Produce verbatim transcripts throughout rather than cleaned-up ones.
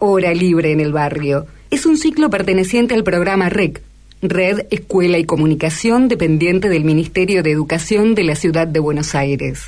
Hora Libre en el Barrio. Es un ciclo perteneciente al programa R E C, Red, Escuela y Comunicación, dependiente del Ministerio de Educación de la Ciudad de Buenos Aires.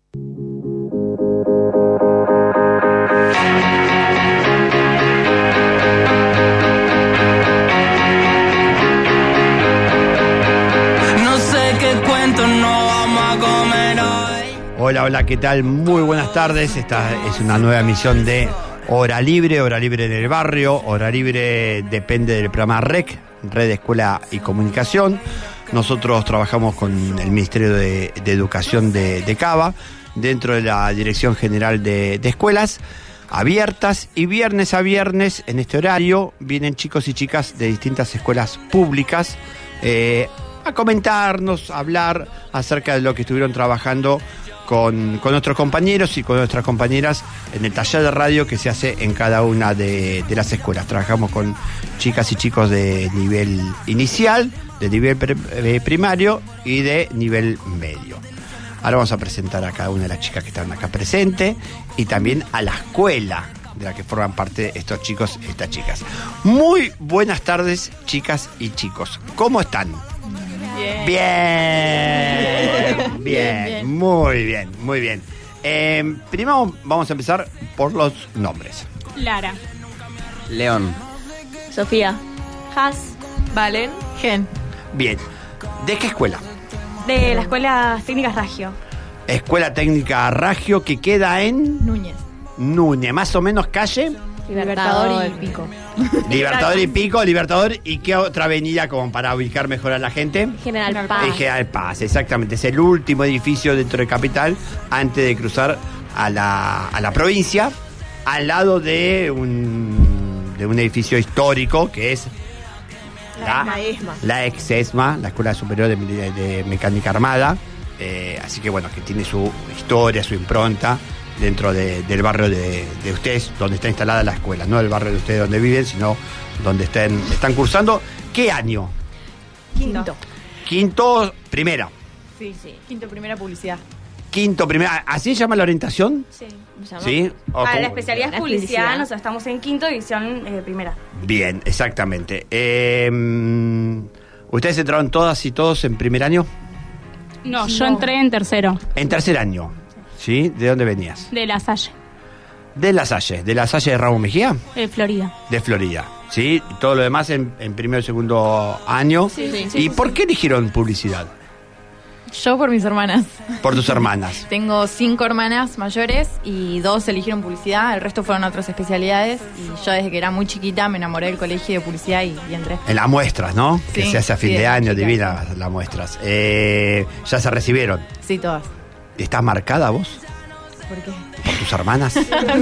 Hola, hola, ¿qué tal? Muy buenas tardes. Esta es una nueva emisión de Hora Libre, Hora Libre en el Barrio. Hora Libre depende del programa R E C, Red, Escuela y Comunicación. Nosotros trabajamos con el Ministerio de, de Educación de, de Cava, dentro de la Dirección General de, de Escuelas Abiertas, y viernes a viernes en este horario vienen chicos y chicas de distintas escuelas públicas eh, a comentarnos, a hablar acerca de lo que estuvieron trabajando Con, con nuestros compañeros y con nuestras compañeras en el taller de radio que se hace en cada una de, de las escuelas. Trabajamos con chicas y chicos de nivel inicial, de nivel pre, eh, primario y de nivel medio. Ahora vamos a presentar a cada una de las chicas que están acá presentes y también a la escuela de la que forman parte estos chicos y estas chicas. Muy buenas tardes, chicas y chicos. ¿Cómo están? Bien. Bien, bien, bien, bien, muy bien, muy bien. Eh, primero vamos a empezar por los nombres. Lara. León. Sofía. Has. Valen. Gen. Bien. ¿De qué escuela? De la Escuela Técnica Ragio. Escuela Técnica Ragio, que queda en... Núñez. Núñez, más o menos calle... Libertador y Pico. Libertador y Pico, Libertador y qué otra avenida como para ubicar mejor a la gente. General Paz. Y General Paz, exactamente. Es el último edificio dentro de Capital antes de cruzar a la, a la provincia, al lado de un, de un edificio histórico que es la, la ESMA. La ex ESMA, la Escuela Superior de, de, de Mecánica Armada. Eh, así que bueno, que tiene su historia, su impronta dentro de, del barrio de, de ustedes, donde está instalada la escuela, no el barrio de ustedes donde viven, sino donde estén, están cursando. ¿Qué año? Quinto. Quinto, primera. Sí, sí. Quinto, primera publicidad. Quinto, primera. ¿Así se llama la orientación? Sí. ¿Sí? Ah, la especialidad es publicidad, publicidad. Nosotros estamos en quinto, división eh, primera. Bien, exactamente. Eh, ¿Ustedes entraron todas y todos en primer año? No, yo no. entré en tercero. En tercer año. ¿Sí? ¿De dónde venías? De La Salle. De La Salle. ¿De La Salle de Ramón Mejía? De Florida. De Florida. ¿Sí? Todo lo demás en, en primero y segundo año. Sí, sí, ¿Y sí, por sí. qué eligieron publicidad? Yo por mis hermanas. Por tus hermanas. Tengo cinco hermanas mayores y dos eligieron publicidad, el resto fueron otras especialidades. Y yo desde que era muy chiquita me enamoré del colegio de publicidad y, y entré. En las muestras, ¿no? Sí, que se hace a fin sí, de año, chica. divina las muestras. Eh, ¿Ya se recibieron? Sí, todas. ¿Estás marcada vos? ¿Por qué? ¿Por tus hermanas?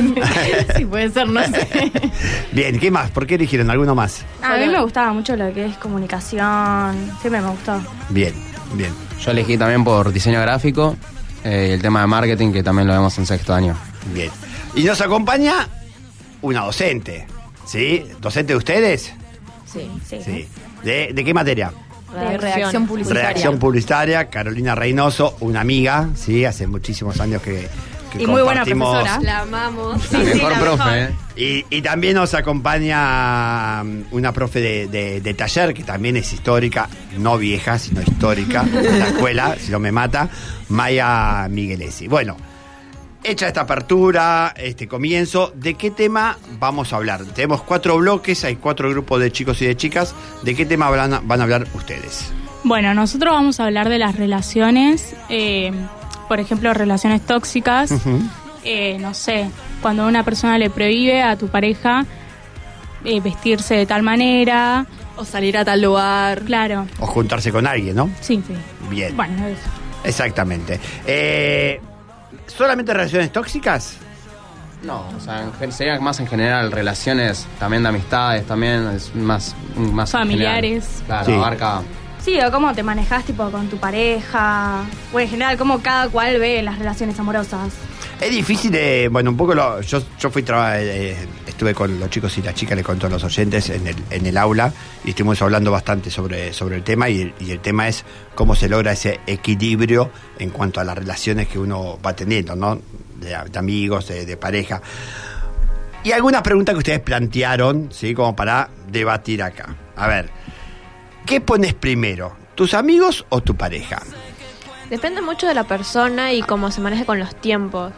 Sí, puede ser, no sé. Bien, ¿qué más? ¿Por qué eligieron alguno más? A mí me gustaba mucho lo que es comunicación, siempre me gustó. Bien, bien. Yo elegí también por diseño gráfico eh, y el tema de marketing, que también lo vemos en sexto año. Bien. Y nos acompaña una docente, ¿sí? ¿Docente de ustedes? Sí, sí. Sí. ¿De, de qué materia? De redacción publicitaria. Redacción publicitaria, Carolina Reynoso, una amiga, ¿sí? Hace muchísimos años que, que y muy buena compartimos. profesora. La amamos. La Sí, mejor sí, la profe, mejor. ¿eh? Y, y también nos acompaña una profe de, de, de taller, que también es histórica, no vieja, sino histórica, de la escuela, si no me mata, Maya Miguelesi. Bueno, hecha esta apertura, este comienzo, ¿de qué tema vamos a hablar? Tenemos cuatro bloques, hay cuatro grupos de chicos y de chicas. ¿De qué tema van a, van a hablar ustedes? Bueno, nosotros vamos a hablar de las relaciones, eh, por ejemplo, relaciones tóxicas. Uh-huh. Eh, no sé, cuando una persona le prohíbe a tu pareja eh, vestirse de tal manera. O salir a tal lugar. Claro. O juntarse con alguien, ¿no? Sí, sí. Bien. Bueno, eso. Exactamente. Eh, ¿Solamente relaciones tóxicas? No, o sea, en gen- sería más en general relaciones también de amistades, también es más, más en Familiares. general. Claro, Sí. abarca. Sí, o cómo te manejas tipo con tu pareja, o en general cómo cada cual ve las relaciones amorosas. Es difícil de, bueno, un poco lo, yo, yo fui traba, eh, estuve con los chicos y las chicas, le contó a los oyentes en el, en el aula y estuvimos hablando bastante sobre, sobre el tema y el, y el tema es cómo se logra ese equilibrio en cuanto a las relaciones que uno va teniendo, ¿no? De, de amigos, de, de pareja. Y algunas preguntas que ustedes plantearon, ¿sí? Como para debatir acá. A ver, ¿qué pones primero? ¿Tus amigos o tu pareja? Depende mucho de la persona y cómo se maneje con los tiempos.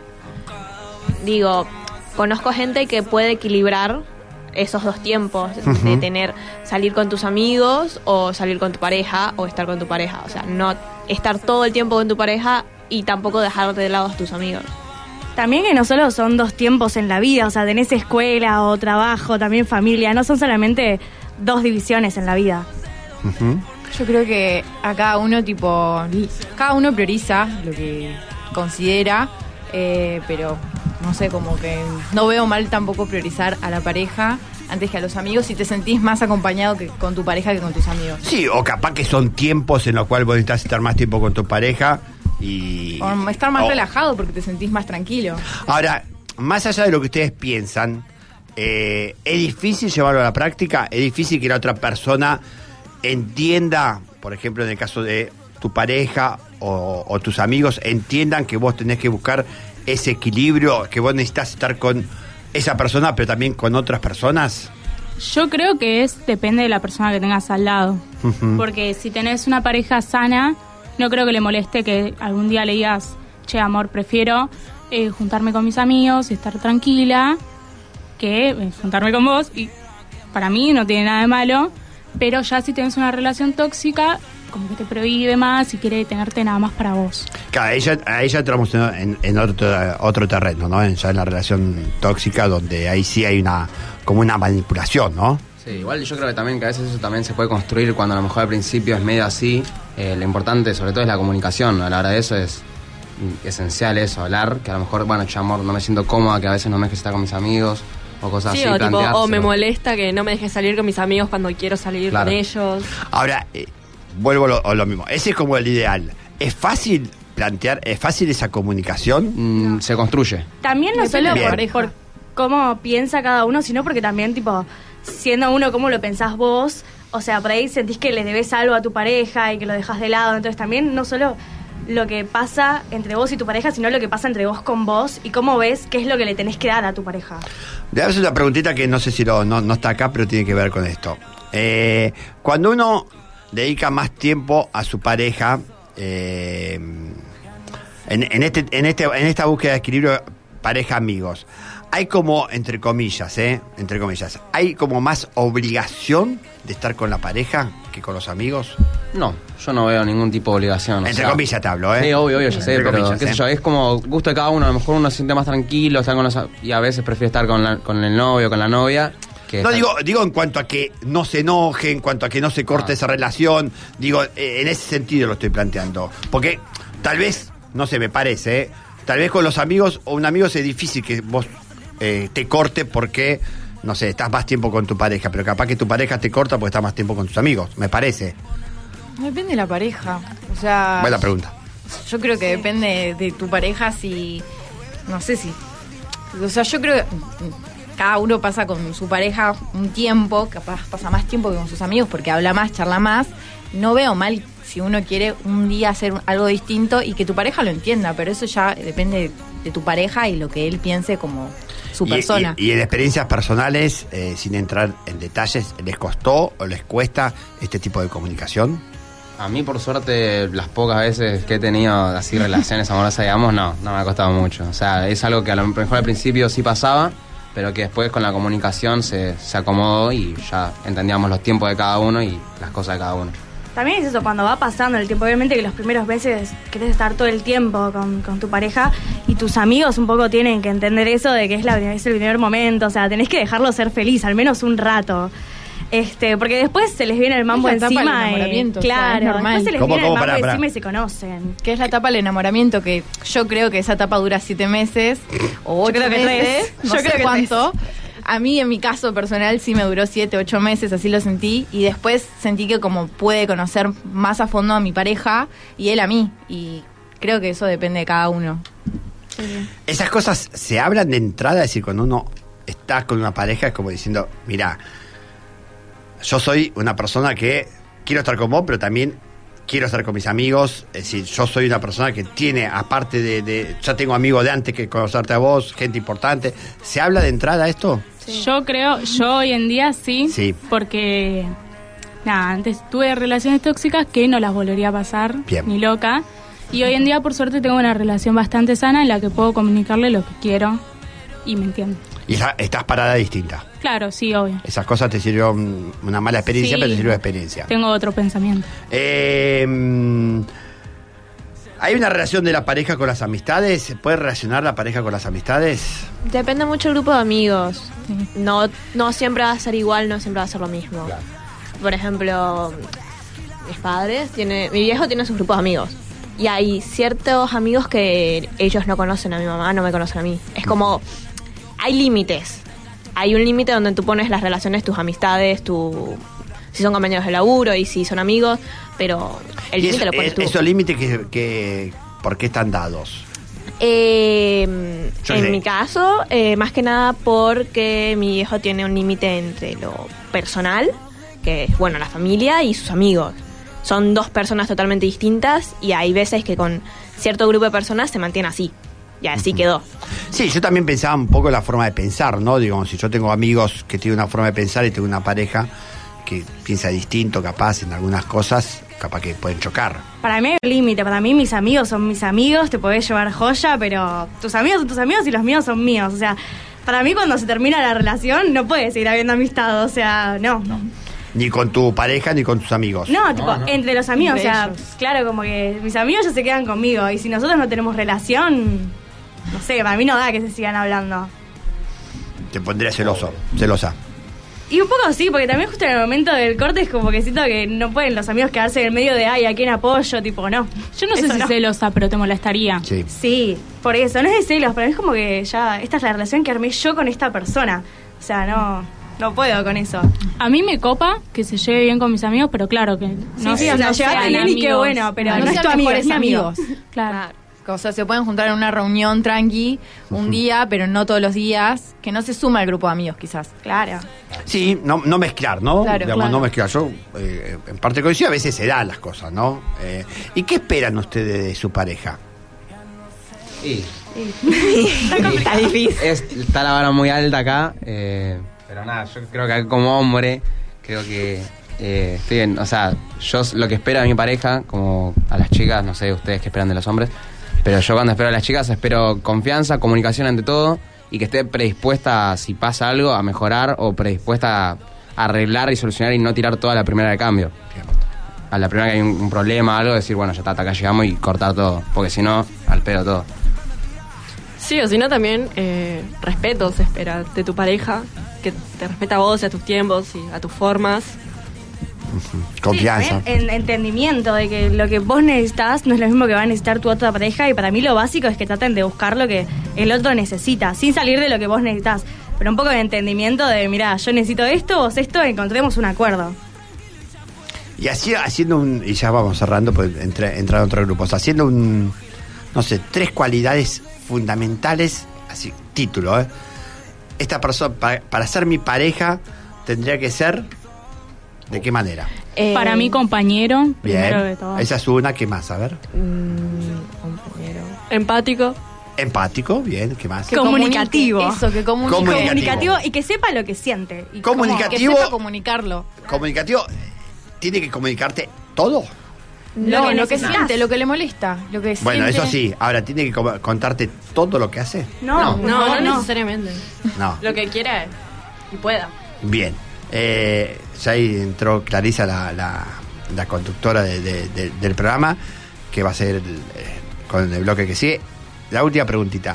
Digo, conozco gente que puede equilibrar esos dos tiempos, uh-huh. de tener, salir con tus amigos o salir con tu pareja o estar con tu pareja. O sea, no estar todo el tiempo con tu pareja y tampoco dejarte de lado a tus amigos. También que no solo son dos tiempos en la vida, o sea, tenés escuela o trabajo, también familia, no son solamente dos divisiones en la vida. Uh-huh. Yo creo que a cada uno, tipo, cada uno prioriza lo que considera, eh, pero no sé, como que no veo mal tampoco priorizar a la pareja antes que a los amigos si te sentís más acompañado que con tu pareja que con tus amigos. Sí, o capaz que son tiempos en los cuales vos necesitas estar más tiempo con tu pareja y... O estar más o... relajado porque te sentís más tranquilo. Ahora, más allá de lo que ustedes piensan, eh, ¿es difícil llevarlo a la práctica? ¿Es difícil que la otra persona entienda, por ejemplo, en el caso de tu pareja o, o tus amigos, entiendan que vos tenés que buscar ese equilibrio, que vos necesitas estar con esa persona, pero también con otras personas? Yo creo que es depende de la persona que tengas al lado. Uh-huh. Porque si tenés una pareja sana, no creo que le moleste que algún día le digas, che, amor, prefiero eh, juntarme con mis amigos y estar tranquila que eh, juntarme con vos. Y para mí no tiene nada de malo. Pero ya si tenés una relación tóxica, como que te prohíbe más y quiere tenerte nada más para vos. Claro, a ella, a ella entramos en, en otro, otro terreno, ¿no? Ya en la relación tóxica, donde ahí sí hay una como una manipulación, ¿no? Sí, igual yo creo que también que a veces eso también se puede construir cuando a lo mejor al principio es medio así. Eh, lo importante sobre todo es la comunicación. A la hora de eso es esencial eso, hablar, que a lo mejor, bueno, che, amor, no me siento cómoda, que a veces no me dejes estar con mis amigos. O cosas sí, así, o, tipo, o me molesta que no me dejes salir con mis amigos cuando quiero salir claro. con ellos. Ahora, eh, vuelvo a lo, a lo mismo. Ese es como el ideal. ¿Es fácil plantear, es fácil esa comunicación? Mm, se construye. También no Depende solo por, por cómo piensa cada uno, sino porque también, tipo, siendo uno como lo pensás vos, o sea, por ahí sentís que le debes algo a tu pareja y que lo dejas de lado. Entonces también no solo lo que pasa entre vos y tu pareja, sino lo que pasa entre vos con vos y cómo ves qué es lo que le tenés que dar a tu pareja. Le hago una preguntita que no sé si lo, no, no está acá, pero tiene que ver con esto. Eh, cuando uno dedica más tiempo a su pareja, eh, en, en, este, en, este, en esta búsqueda de equilibrio pareja-amigos, hay como, entre comillas, eh, entre comillas, hay como más obligación de estar con la pareja que con los amigos. No, yo no veo ningún tipo de obligación. Entre o sea, comillas te hablo, ¿eh? Sí, obvio, obvio, ya sé, pero comillas, qué sé ¿eh? yo, es como gusto de cada uno. A lo mejor uno se siente más tranquilo, estar con los, y a veces prefiere estar con, la, con el novio, con la novia. Que no, estar... digo digo en cuanto a que no se enoje, en cuanto a que no se corte ah. esa relación. Digo, eh, en ese sentido lo estoy planteando. Porque tal vez, no sé, me parece, ¿eh? Tal vez con los amigos o un amigo es difícil que vos eh, te corte porque, no sé, estás más tiempo con tu pareja, pero capaz que tu pareja te corta porque estás más tiempo con tus amigos, me parece. Depende de la pareja. O sea, buena pregunta. Yo creo que depende de tu pareja si... No sé si... O sea, yo creo que cada uno pasa con su pareja un tiempo, capaz pasa más tiempo que con sus amigos porque habla más, charla más. No veo mal si uno quiere un día hacer algo distinto y que tu pareja lo entienda, pero eso ya depende de tu pareja y lo que él piense como su persona. Y, y, y en experiencias personales, eh, sin entrar en detalles, ¿les costó o les cuesta este tipo de comunicación? A mí, por suerte, las pocas veces que he tenido así relaciones amorosas, digamos, no, no me ha costado mucho. O sea, es algo que a lo mejor al principio sí pasaba, pero que después con la comunicación se, se acomodó y ya entendíamos los tiempos de cada uno y las cosas de cada uno. También es eso, cuando va pasando el tiempo, obviamente que los primeros meses querés estar todo el tiempo con, con tu pareja y tus amigos un poco tienen que entender eso de que es, la, es el primer momento, o sea, tenés que dejarlo ser feliz, al menos un rato. Este, porque después se les viene el mambo es la encima. Etapa del enamoramiento, y, claro, o sea, es normal. después se les ¿Cómo, viene cómo, el mambo pará, pará. encima y se conocen. Que es la etapa del enamoramiento, que yo creo que esa etapa dura siete meses o ocho creo que meses, tres. no Yo sé creo que cuánto. A mí, en mi caso personal, sí me duró siete, ocho meses, así lo sentí. Y después sentí que como pude conocer más a fondo a mi pareja y él a mí. Y creo que eso depende de cada uno. Sí. Esas cosas se hablan de entrada, es decir, cuando uno está con una pareja es como diciendo, mira, yo soy una persona que quiero estar con vos, pero también quiero estar con mis amigos, es decir, yo soy una persona que tiene, aparte de, de ya tengo amigos de antes que conocerte a vos, gente importante. ¿Se habla de entrada esto? Sí. Yo creo, yo hoy en día sí, sí. porque nada, antes tuve relaciones tóxicas que no las volvería a pasar, Bien. ni loca. Y hoy en día, por suerte, tengo una relación bastante sana en la que puedo comunicarle lo que quiero y me entiende. Y está, estás parada distinta. Claro, sí, obvio. Esas cosas te sirvieron una mala experiencia, Sí. pero te sirvió de experiencia. Tengo otro pensamiento. Eh, ¿Hay una relación de la pareja con las amistades? ¿Se puede relacionar la pareja con las amistades? Depende mucho del grupo de amigos. Sí. No, no siempre va a ser igual, no siempre va a ser lo mismo. Claro. Por ejemplo, mis padres, tiene, mi viejo tiene sus grupos de amigos. Y hay ciertos amigos que ellos no conocen a mi mamá, no me conocen a mí. Es como, hay límites. Hay un límite donde tú pones las relaciones, tus amistades, tu, si son compañeros de laburo y si son amigos, pero el ¿Y límite eso- lo pones tú. esos límites que, que, ¿por qué están dados? Eh, Yo en sé. mi caso, eh, más que nada porque mi viejo tiene un límite entre lo personal, que es, bueno, la familia y sus amigos. Son dos personas totalmente distintas y hay veces que con cierto grupo de personas se mantiene así. Y así quedó. Sí, yo también pensaba un poco en la forma de pensar, ¿no? Digo, si yo tengo amigos que tienen una forma de pensar y tengo una pareja que piensa distinto, capaz, en algunas cosas, capaz que pueden chocar. Para mí hay un límite, para mí mis amigos son mis amigos, te podés llevar joya, pero tus amigos son tus amigos y los míos son míos. O sea, para mí cuando se termina la relación no puede seguir habiendo amistad, o sea, no. No, Ni con tu pareja ni con tus amigos. tipo, no. entre los amigos, Entre o sea, ellos. claro, como que mis amigos ya se quedan conmigo y si nosotros no tenemos relación, no sé, para mí no da que se sigan hablando. Te pondría celoso, celosa. Y un poco sí, porque también justo en el momento del corte es como que siento que no pueden los amigos quedarse en el medio de, ay, ¿a quién apoyo? Tipo, no. Yo no sé Eso si no. celosa, pero te molestaría. Sí. Sí, por eso, no es de celos, pero es como que ya, esta es la relación que armé yo con esta persona. O sea, no, no puedo con eso. A mí me copa que se lleve bien con mis amigos, pero claro que no, sí, o sea, no llevarte sean bien y qué amigos. bueno, pero No no, es sean tu amigo, mejores es mi amigo. amigos. Claro. O sea, se pueden juntar en una reunión tranqui un día, pero no todos los días, que no se suma al grupo de amigos, quizás. Claro. Sí, no, no mezclar, ¿no? Claro, Digamos, claro. no mezclar. Yo, eh, en parte coincido, a veces se dan las cosas, ¿no? Eh, ¿Y qué esperan ustedes de su pareja? Y Está difícil. es, está la vara muy alta acá, eh, pero nada, yo creo que como hombre, creo que eh, estoy en, o sea, yo lo que espero de mi pareja, como a las chicas, no sé ustedes qué esperan de los hombres, pero yo cuando espero a las chicas espero confianza, comunicación ante todo y que esté predispuesta, si pasa algo, a mejorar o predispuesta a arreglar y solucionar y no tirar toda la primera de cambio. A la primera que hay un, un problema, algo, decir, bueno, ya está, hasta acá llegamos y cortar todo, porque si no, al pedo todo. Sí, o si no también eh, respeto se espera de tu pareja, que te respeta a vos y a tus tiempos y a tus formas. Confianza. Sí, también en entendimiento de que lo que vos necesitas no es lo mismo que va a necesitar tu otra pareja y para mí lo básico es que traten de buscar lo que el otro necesita, sin salir de lo que vos necesitas, pero un poco de entendimiento de, mira, yo necesito esto, vos esto, encontremos un acuerdo. Y así, haciendo un. Y ya vamos cerrando, pues entra, entrar en otros grupos. Haciendo un. No sé, tres cualidades fundamentales. Así, título, ¿eh? Esta persona, para, para ser mi pareja, tendría que ser. ¿De qué manera? Eh, Para mí, compañero, primero de Bien. todo. Esa es una. ¿Qué más? A ver. mm, compañero. Empático. Empático, bien. ¿Qué más? Que Comunicativo. comunique Eso, que comunique. Comunicativo. Comunicativo y que sepa lo que siente. Y cómo- Comunicativo. Que sepa comunicarlo. Comunicativo. ¿Tiene que comunicarte todo? No, que lo que necesitas. siente, lo que le molesta, lo que Bueno, siente. eso sí. Ahora, ¿tiene que com- contarte todo lo que hace? No, No, no, no, no. necesariamente. No. Lo que quiera y pueda. Bien. Eh, ya ahí entró Clarisa, la, la, la conductora de- de- de- del programa, que va a ser el, eh, con el bloque que sigue. La última preguntita.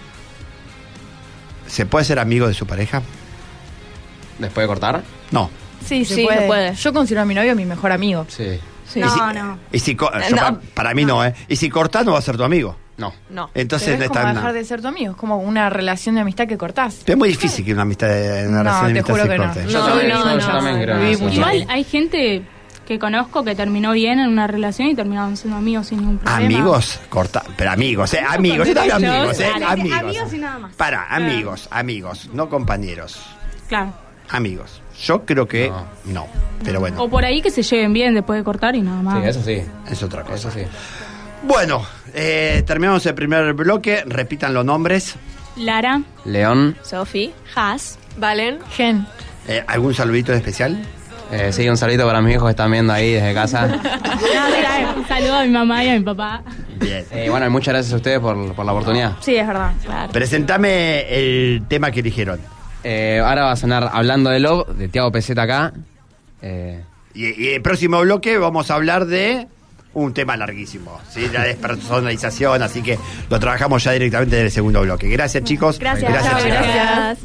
¿Se puede ser amigo de su pareja? ¿Después de cortar? No. Sí, se Sí, puede. se puede. Yo considero a mi novio mi mejor amigo. Sí. Sí. No, y si, no. y si co- yo No. pa- para mí no, ¿eh? Y si cortás, no va a ser tu amigo. No. No. Entonces Pero no es está. como no. dejar de ser tu amigo, es como una relación de amistad que cortás. Es muy difícil que una amistad, una No, relación de te amistad juro se que no. corte. Yo No, también, no, yo, no, yo también no. creo. Viví eso. mucho. Igual hay gente que conozco que terminó bien en una relación y terminaron siendo amigos sin ningún problema. Amigos, corta, pero amigos, eh, amigos, yo también amigos, eh, Dale, amigos. amigos y nada más. Para, amigos, amigos, no compañeros, Claro. amigos. Yo creo que No. no, pero bueno, O por ahí que se lleven bien después de cortar y nada más. Sí, eso sí. es otra cosa. Eso sí. Bueno, eh, terminamos el primer bloque, repitan los nombres. Lara, León, Sofi, Has. Valen, Gen. Eh, ¿Algún saludito en especial? eh, sí, un saludito para mis hijos que están viendo ahí desde casa. no, mira, un saludo a mi mamá y a mi papá. Bien. Eh, bueno, y muchas gracias a ustedes por, por la oportunidad. Sí, es verdad. Claro. Presentame el tema que eligieron. Eh, ahora va a sonar Hablando de Love, de Tiago Peseta acá. Eh, Y, y el próximo bloque vamos a hablar de un tema larguísimo, ¿sí? La despersonalización, así que lo trabajamos ya directamente en el segundo bloque. Gracias, chicos. Gracias. Gracias, Chao, chicas. gracias.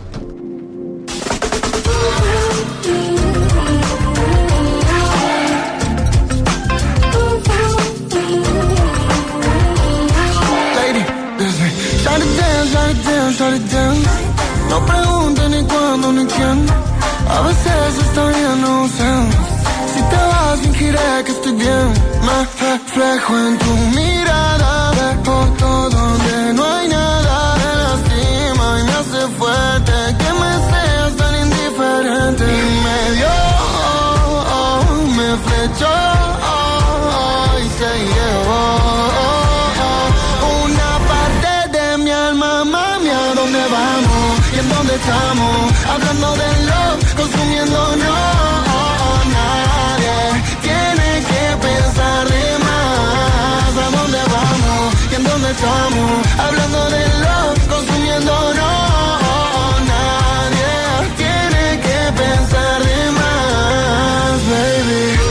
Lady, dice, shut it down, shut it down, shut it down. No preguntes ni cuándo ni quién. A veces está bien no sé. Si te vas fingiré que estoy bien. Me reflejo en tu mirada. Dejo todo donde no hay nada. Me lastima y me hace fuerte que me seas tan indiferente. Y me dio, oh, oh, me flechó, oh, oh, y se llevó una parte de mi alma, mami. ¿A dónde vamos? ¿Y en dónde estamos? Hablando de love, consumiendo no. Nadie tiene que pensar de más. ¿A dónde vamos? ¿Y en dónde estamos? Hablando de love, consumiendo no. Nadie tiene que pensar de más, baby.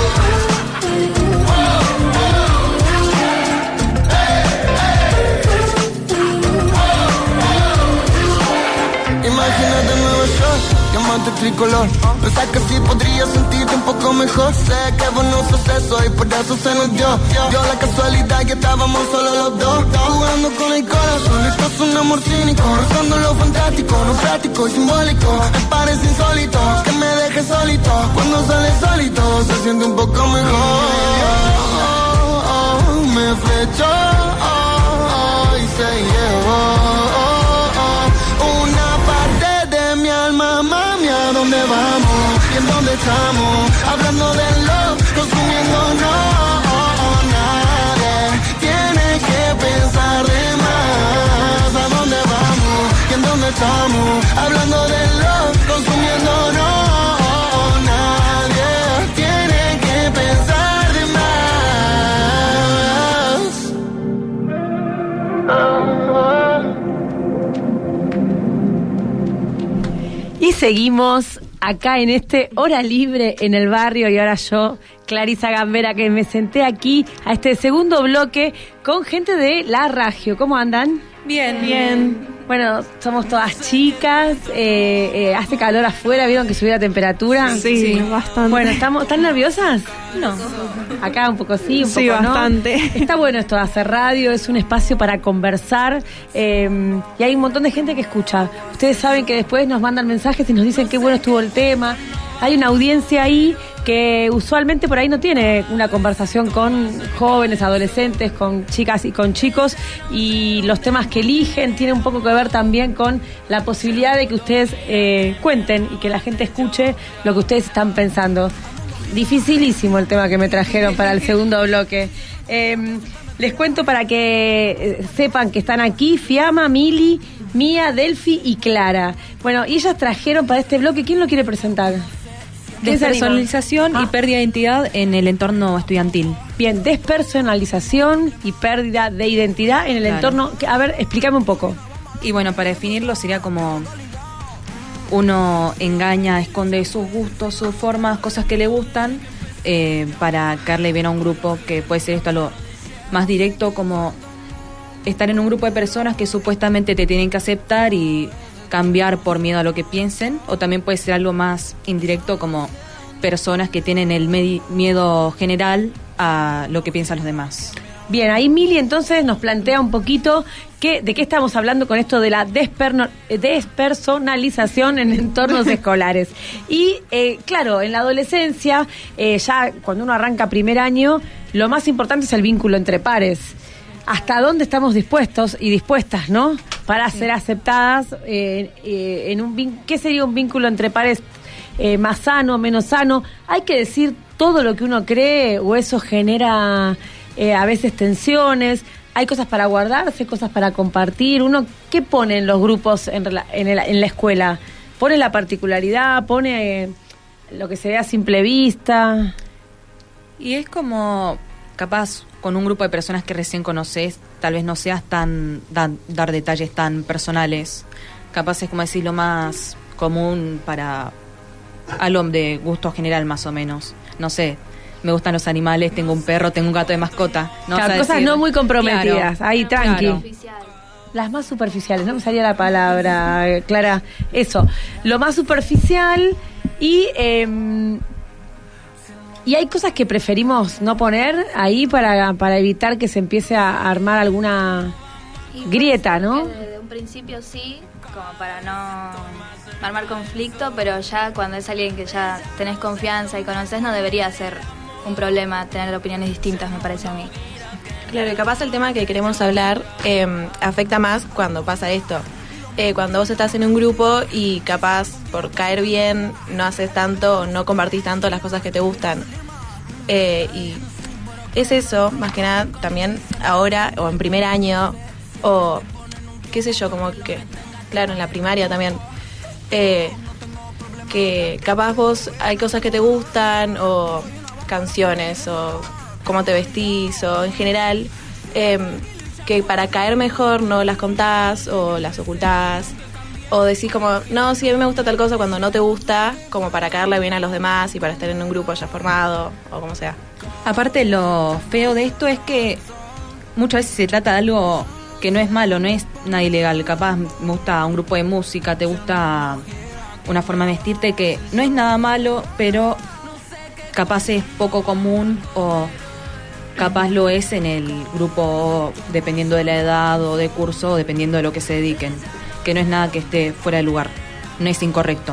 Imagínate Nueva York, diamante tricolor. Pensás que sí podría sentirte un poco mejor. Sé que vos no sos eso y por eso se nos dio. Dio la casualidad que estábamos solo los dos, jugando con el corazón. Esto es un amor cínico, rozando lo fantástico, no práctico y simbólico. Me parece insólito que me dejes solito. Cuando sale solito se siente un poco mejor. Oh, oh, me flechó, oh, oh, y se llevó una parte de mi alma, mami. ¿A dónde vamos? ¿Y en dónde estamos? Hablando de love, consumiendo no. Nadie tiene que pensar de más. ¿A dónde vamos? ¿Y en dónde estamos? Hablando de love, consumiendo no. Nadie tiene que pensar de más. Y seguimos acá en este Hora Libre en el barrio. Y ahora yo, Clarisa Gambera, que me senté aquí a este segundo bloque con gente de La Ragio. ¿Cómo andan? Bien. Bien. Bueno, somos todas chicas, eh, eh, hace calor afuera, ¿vieron que subió la temperatura? Sí, sí, bastante. Bueno, ¿estamos, ¿están nerviosas? No. Acá un poco sí, un Sí, poco no. bastante. Está bueno esto de hacer radio, es un espacio para conversar, eh, y hay un montón de gente que escucha. Ustedes saben que después nos mandan mensajes y nos dicen qué bueno estuvo el tema. Hay una audiencia ahí que usualmente por ahí no tiene una conversación con jóvenes, adolescentes, con chicas y con chicos, y los temas que eligen tienen un poco que ver también con la posibilidad de que ustedes eh, cuenten y que la gente escuche lo que ustedes están pensando. Dificilísimo el tema que me trajeron para el segundo bloque. Eh, les cuento para que eh, sepan que están aquí Fiamma, Mili, Mía, Delphi y Clara. Bueno, y ellas trajeron para este bloque, ¿quién lo quiere presentar? Despersonalización Ah. y pérdida de identidad en el entorno estudiantil. Bien, despersonalización y pérdida de identidad en el Claro. entorno. A ver, explícame un poco. Y bueno, para definirlo sería como uno engaña, esconde sus gustos, sus formas, cosas que le gustan, eh, para caerle bien a un grupo, que puede ser esto lo más directo, como estar en un grupo de personas que supuestamente te tienen que aceptar y cambiar por miedo a lo que piensen, o también puede ser algo más indirecto, como personas que tienen el medi- miedo general a lo que piensan los demás. Bien, ahí Mili entonces nos plantea un poquito que, de qué estamos hablando con esto de la desperno- despersonalización en entornos escolares. Y eh, claro, en la adolescencia, eh, ya cuando uno arranca primer año, lo más importante es el vínculo entre pares. ¿Hasta dónde estamos dispuestos y dispuestas, no? Para ser aceptadas eh, eh, en un vin- ¿qué sería un vínculo entre pares eh, más sano, menos sano. Hay que decir todo lo que uno cree o eso genera eh, a veces tensiones. Hay cosas para guardarse, cosas para compartir. Uno, ¿qué pone en los grupos en, rela- en, el- en la escuela? ¿Pone la particularidad? ¿Pone eh, lo que se ve a simple vista? Y es como, capaz, con un grupo de personas que recién conoces, tal vez no seas tan, dan- dar detalles tan personales. Capaz es como decir lo más común para algo de gusto general, más o menos. No sé, me gustan los animales, tengo un perro, tengo un gato de mascota. No Claro, vas a cosas decir- no muy comprometidas, Claro, ahí tranqui. claro. Las más superficiales, no me salía la palabra, eh, Clara. Eso, lo más superficial y... Eh, y hay cosas que preferimos no poner ahí para, para evitar que se empiece a armar alguna grieta, ¿no? Desde un principio sí, como para no armar conflicto, pero ya cuando es alguien que ya tenés confianza y conoces, no debería ser un problema tener opiniones distintas, me parece a mí. Claro, y capaz el tema que queremos hablar eh, afecta más cuando pasa esto. Eh, cuando vos estás en un grupo y capaz por caer bien no haces tanto, no compartís tanto las cosas que te gustan. Eh, y es eso, más que nada, también ahora, o en primer año, o qué sé yo, como que, claro, en la primaria también, eh, que capaz vos hay cosas que te gustan, o canciones, o cómo te vestís, o en general, eh, que para caer mejor no las contás o las ocultás, o decís como, no, sí, a mí me gusta tal cosa cuando no te gusta, como para caerle bien a los demás y para estar en un grupo ya formado, o como sea. Aparte, lo feo de esto es que muchas veces se trata de algo que no es malo, no es nada ilegal. Capaz me gusta un grupo de música, te gusta una forma de vestirte que no es nada malo, pero capaz es poco común o capaz lo es en el grupo dependiendo de la edad o de curso, o dependiendo de lo que se dediquen, que no es nada que esté fuera de lugar, no es incorrecto.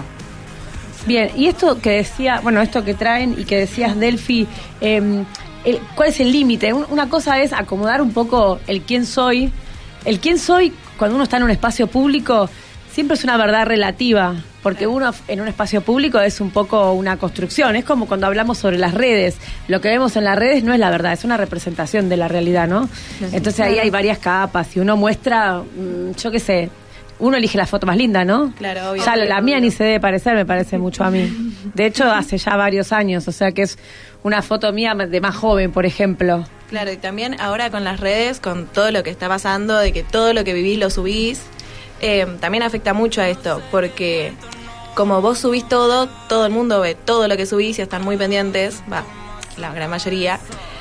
Bien, y esto que decía, bueno, esto que traen y que decías, Delphi, eh, el, ¿cuál es el límite? Un, una cosa es acomodar un poco el quién soy. El quién soy, cuando uno está en un espacio público, siempre es una verdad relativa, porque uno en un espacio público es un poco una construcción, es como cuando hablamos sobre las redes, lo que vemos en las redes no es la verdad, es una representación de la realidad, ¿no? Entonces ahí hay varias capas y uno muestra, yo qué sé, uno elige la foto más linda, ¿no? Claro, obvio. Ya la, la mía ni se debe parecer, me parece mucho a mí. De hecho, hace ya varios años, o sea que es una foto mía de más joven, por ejemplo. Claro, y también ahora con las redes, con todo lo que está pasando, de que todo lo que vivís lo subís, eh, también afecta mucho a esto, porque como vos subís todo, todo el mundo ve todo lo que subís y están muy pendientes, va, la gran mayoría.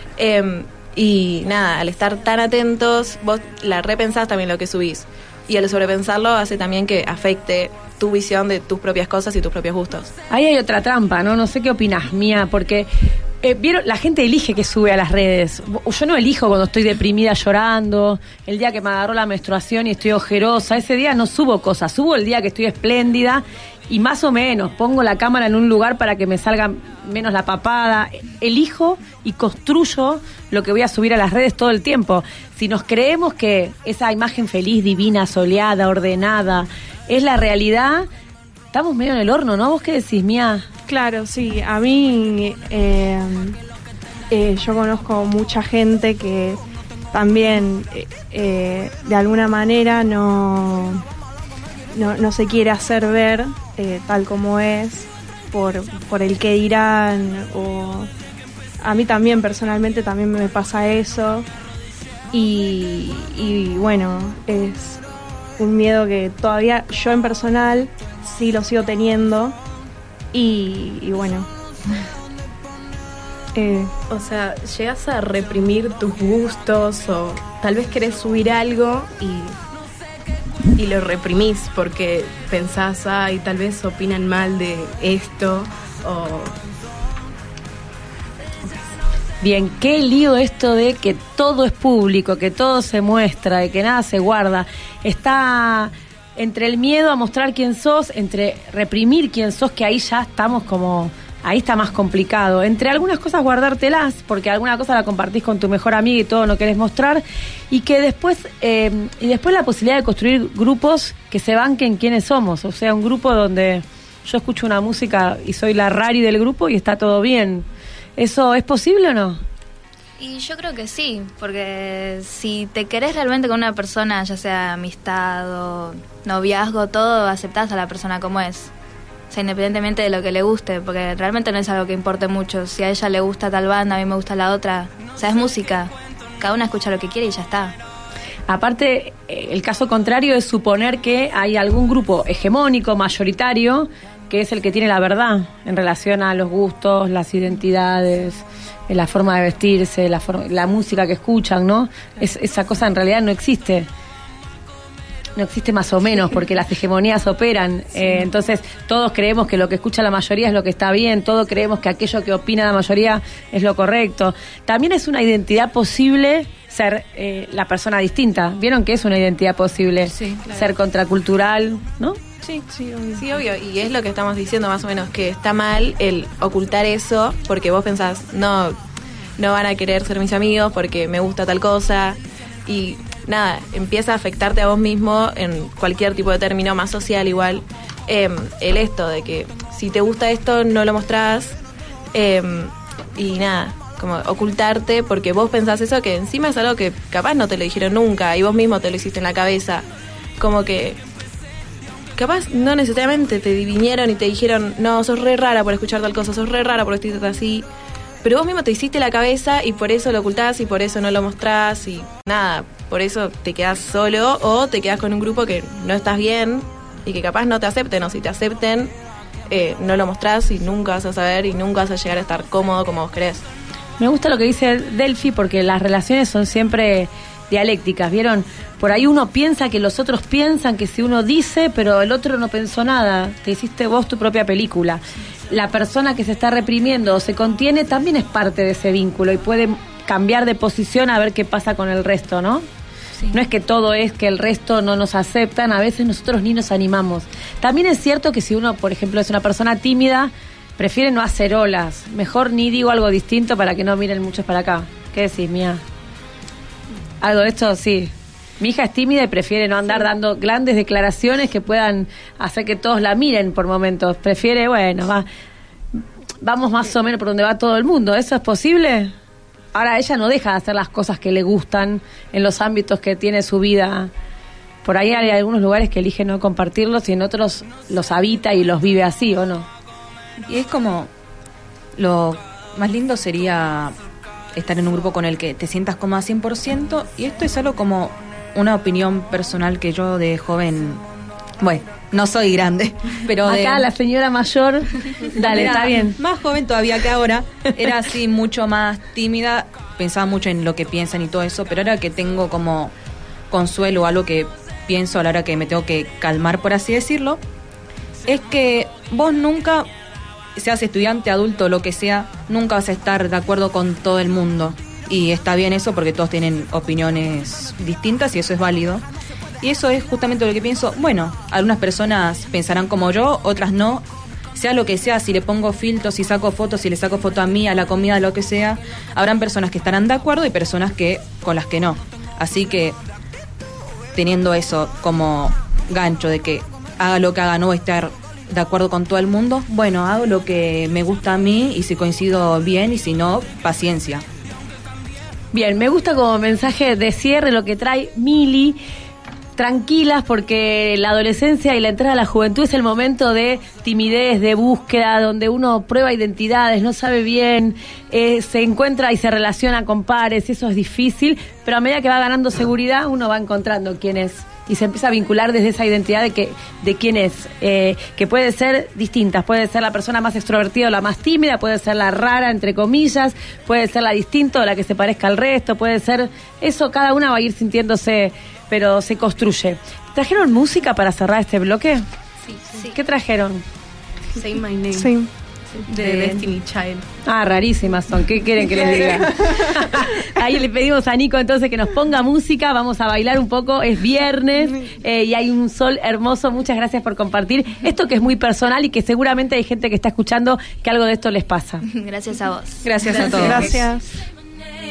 Eh, y nada, al estar tan atentos, vos la repensás también lo que subís. Y al sobrepensarlo hace también que afecte tu visión de tus propias cosas y tus propios gustos. Ahí hay otra trampa, ¿no? No sé qué opinas, Mía, porque eh, vieron, la gente elige que sube a las redes. Yo no elijo cuando estoy deprimida llorando, el día que me agarró la menstruación y estoy ojerosa, ese día no subo cosas, subo el día que estoy espléndida y más o menos pongo la cámara en un lugar para que me salga menos la papada. Elijo y construyo lo que voy a subir a las redes todo el tiempo. Si nos creemos que esa imagen feliz, divina, soleada, ordenada, es la realidad, estamos medio en el horno, ¿no? ¿Vos qué decís, Mía? Claro, sí. A mí, eh, eh, yo conozco mucha gente que también, eh, eh, de alguna manera, no, no, no se quiere hacer ver eh, tal como es, por, por el que dirán, o a mí también, personalmente, también me pasa eso. Y, y bueno, es un miedo que todavía yo en personal sí lo sigo teniendo y, y bueno. Eh, o sea, llegas a reprimir tus gustos o tal vez querés subir algo y, y lo reprimís porque pensás, ay, tal vez opinan mal de esto o... Bien, qué lío esto de que todo es público, que todo se muestra, de que nada se guarda. Está entre el miedo a mostrar quién sos, entre reprimir quién sos, que ahí ya estamos como... Ahí está más complicado. Entre algunas cosas guardártelas, porque alguna cosa la compartís con tu mejor amiga y todo no querés mostrar, y que después eh, y después la posibilidad de construir grupos que se banquen quiénes somos, o sea, un grupo donde yo escucho una música y soy la rari del grupo y está todo bien. ¿Eso es posible o no? Y yo creo que sí, porque si te querés realmente con una persona, ya sea amistad o noviazgo, todo, aceptás a la persona como es. O sea, independientemente de lo que le guste, porque realmente no es algo que importe mucho. Si a ella le gusta tal banda, a mí me gusta la otra. O sea, es música. Cada una escucha lo que quiere y ya está. Aparte, el caso contrario es suponer que hay algún grupo hegemónico, mayoritario, que es el que tiene la verdad en relación a los gustos, las identidades, la forma de vestirse, la, forma, la música que escuchan, ¿no? Es, esa cosa en realidad no existe. No existe más o menos, porque las hegemonías operan. Sí. Eh, entonces, todos creemos que lo que escucha la mayoría es lo que está bien, todos creemos que aquello que opina la mayoría es lo correcto. También es una identidad posible ser eh, la persona distinta. ¿Vieron que es una identidad posible? Sí, claro. Ser contracultural, ¿no? Sí, sí, obvio. Sí, obvio. Y es lo que estamos diciendo más o menos, que está mal el ocultar eso porque vos pensás, no, no van a querer ser mis amigos porque me gusta tal cosa. Y nada, empieza a afectarte a vos mismo en cualquier tipo de término, más social igual. Eh, el esto de que si te gusta esto no lo mostrás. Eh, y nada, como ocultarte porque vos pensás eso, que encima es algo que capaz no te lo dijeron nunca y vos mismo te lo hiciste en la cabeza. Como que capaz no necesariamente te vinieron y te dijeron, no, sos re rara por escuchar tal cosa, sos re rara por vestirte así. Pero vos mismo te hiciste la cabeza y por eso lo ocultás y por eso no lo mostrás y nada, por eso te quedás solo o te quedás con un grupo que no estás bien y que capaz no te acepten, o si te acepten eh, no lo mostrás y nunca vas a saber y nunca vas a llegar a estar cómodo como vos querés. Me gusta lo que dice Delphi porque las relaciones son siempre dialécticas, ¿vieron? Por ahí uno piensa que los otros piensan que si uno dice, pero el otro no pensó nada, te hiciste vos tu propia película. La persona que se está reprimiendo o se contiene también es parte de ese vínculo y puede cambiar de posición a ver qué pasa con el resto, ¿no? Sí. No es que todo es que el resto no nos aceptan, a veces nosotros ni nos animamos. También es cierto que si uno, por ejemplo, es una persona tímida, prefiere no hacer olas. Mejor ni digo algo distinto para que no miren muchos para acá. ¿Qué decís, Mía? Algo de esto, sí. Mi hija es tímida y prefiere no andar sí. dando grandes declaraciones que puedan hacer que todos la miren por momentos. Prefiere, bueno, va, vamos más o menos por donde va todo el mundo. ¿Eso es posible? Ahora ella no deja de hacer las cosas que le gustan en los ámbitos que tiene su vida. Por ahí hay algunos lugares que elige no compartirlos y en otros los habita y los vive así, ¿o no? Y es como, lo más lindo sería estar en un grupo con el que te sientas cómoda cien por ciento, y esto es algo como una opinión personal que yo de joven, bueno, no soy grande, pero acá de, la señora mayor, dale, era está bien. Más joven todavía que ahora, era así mucho más tímida, pensaba mucho en lo que piensan y todo eso, pero ahora que tengo como consuelo o algo que pienso a la hora que me tengo que calmar, por así decirlo, es que vos nunca, seas estudiante, adulto, lo que sea, nunca vas a estar de acuerdo con todo el mundo. Y está bien eso porque todos tienen opiniones distintas y eso es válido. Y eso es justamente lo que pienso. Bueno, algunas personas pensarán como yo, otras no. Sea lo que sea, si le pongo filtros, si saco fotos, si le saco foto a mí, a la comida, lo que sea, habrán personas que estarán de acuerdo y personas que con las que no. Así que, teniendo eso como gancho de que haga lo que haga, no voy a estar de acuerdo con todo el mundo, bueno, hago lo que me gusta a mí y si coincido bien y si no, paciencia. Bien, me gusta como mensaje de cierre lo que trae Mili. Tranquilas porque la adolescencia y la entrada a la juventud es el momento de timidez, de búsqueda, donde uno prueba identidades, no sabe bien, eh, se encuentra y se relaciona con pares, eso es difícil, pero a medida que va ganando seguridad uno va encontrando quién es y se empieza a vincular desde esa identidad de que de quién es, eh, que puede ser distintas, puede ser la persona más extrovertida o la más tímida, puede ser la rara, entre comillas, puede ser la distinta o la que se parezca al resto, puede ser eso, cada una va a ir sintiéndose, pero se construye. ¿Trajeron música para cerrar este bloque? Sí, sí. ¿Qué trajeron? Say My Name. Sí. De Bien. Destiny Child. Ah, rarísimas son. ¿Qué quieren que les diga? Ahí le pedimos a Nico entonces que nos ponga música. Vamos a bailar un poco. Es viernes eh, y hay un sol hermoso. Muchas gracias por compartir esto que es muy personal y que seguramente hay gente que está escuchando que algo de esto les pasa. Gracias a vos. Gracias, Gracias. a todos. Gracias.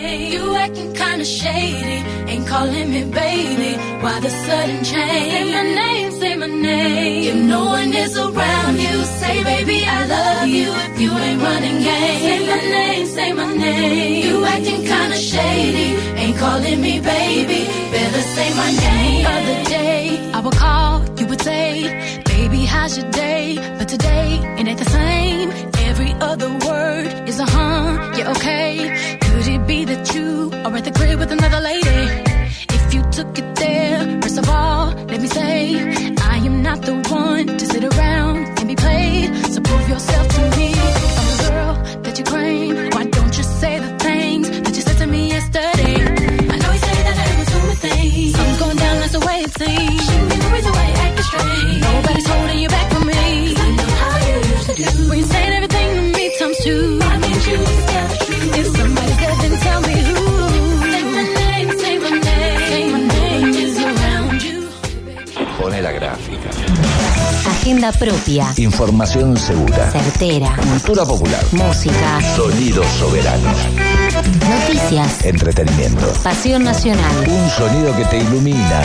You acting kinda shady, ain't calling me baby. Why the sudden change? Say my name, say my name. If no one is around you, say baby I love you. If you ain't running game, say my name, say my name. You acting kinda shady, ain't calling me baby. Better say my name. Other day I would call, you would say, baby how's your day? But today it ain't the same. Every other word is a huh, yeah okay. Could it be that you are at the crib with another lady? If you took it there, first of all, let me say, I am not the one to sit around and be played. So prove yourself to me. If I'm the girl that you claim, why don't you say the things that you said to me yesterday? I know you say that I was doing things. Something's going down, that's the way it seems. Shouldn't be the reason why you're acting strange. Nobody's holding you back from me. 'Cause I know how you used to do. When you saying everything to me times two. I need you to tell the truth. If somebody's dead, then tell me who. Say my name, say my name. Say my name is around you. Pone la gráfica. Agenda propia. Información segura. Certera. Cultura popular. Música. Sonido soberano. Noticias. Entretenimiento. Pasión nacional. Un sonido que te ilumina.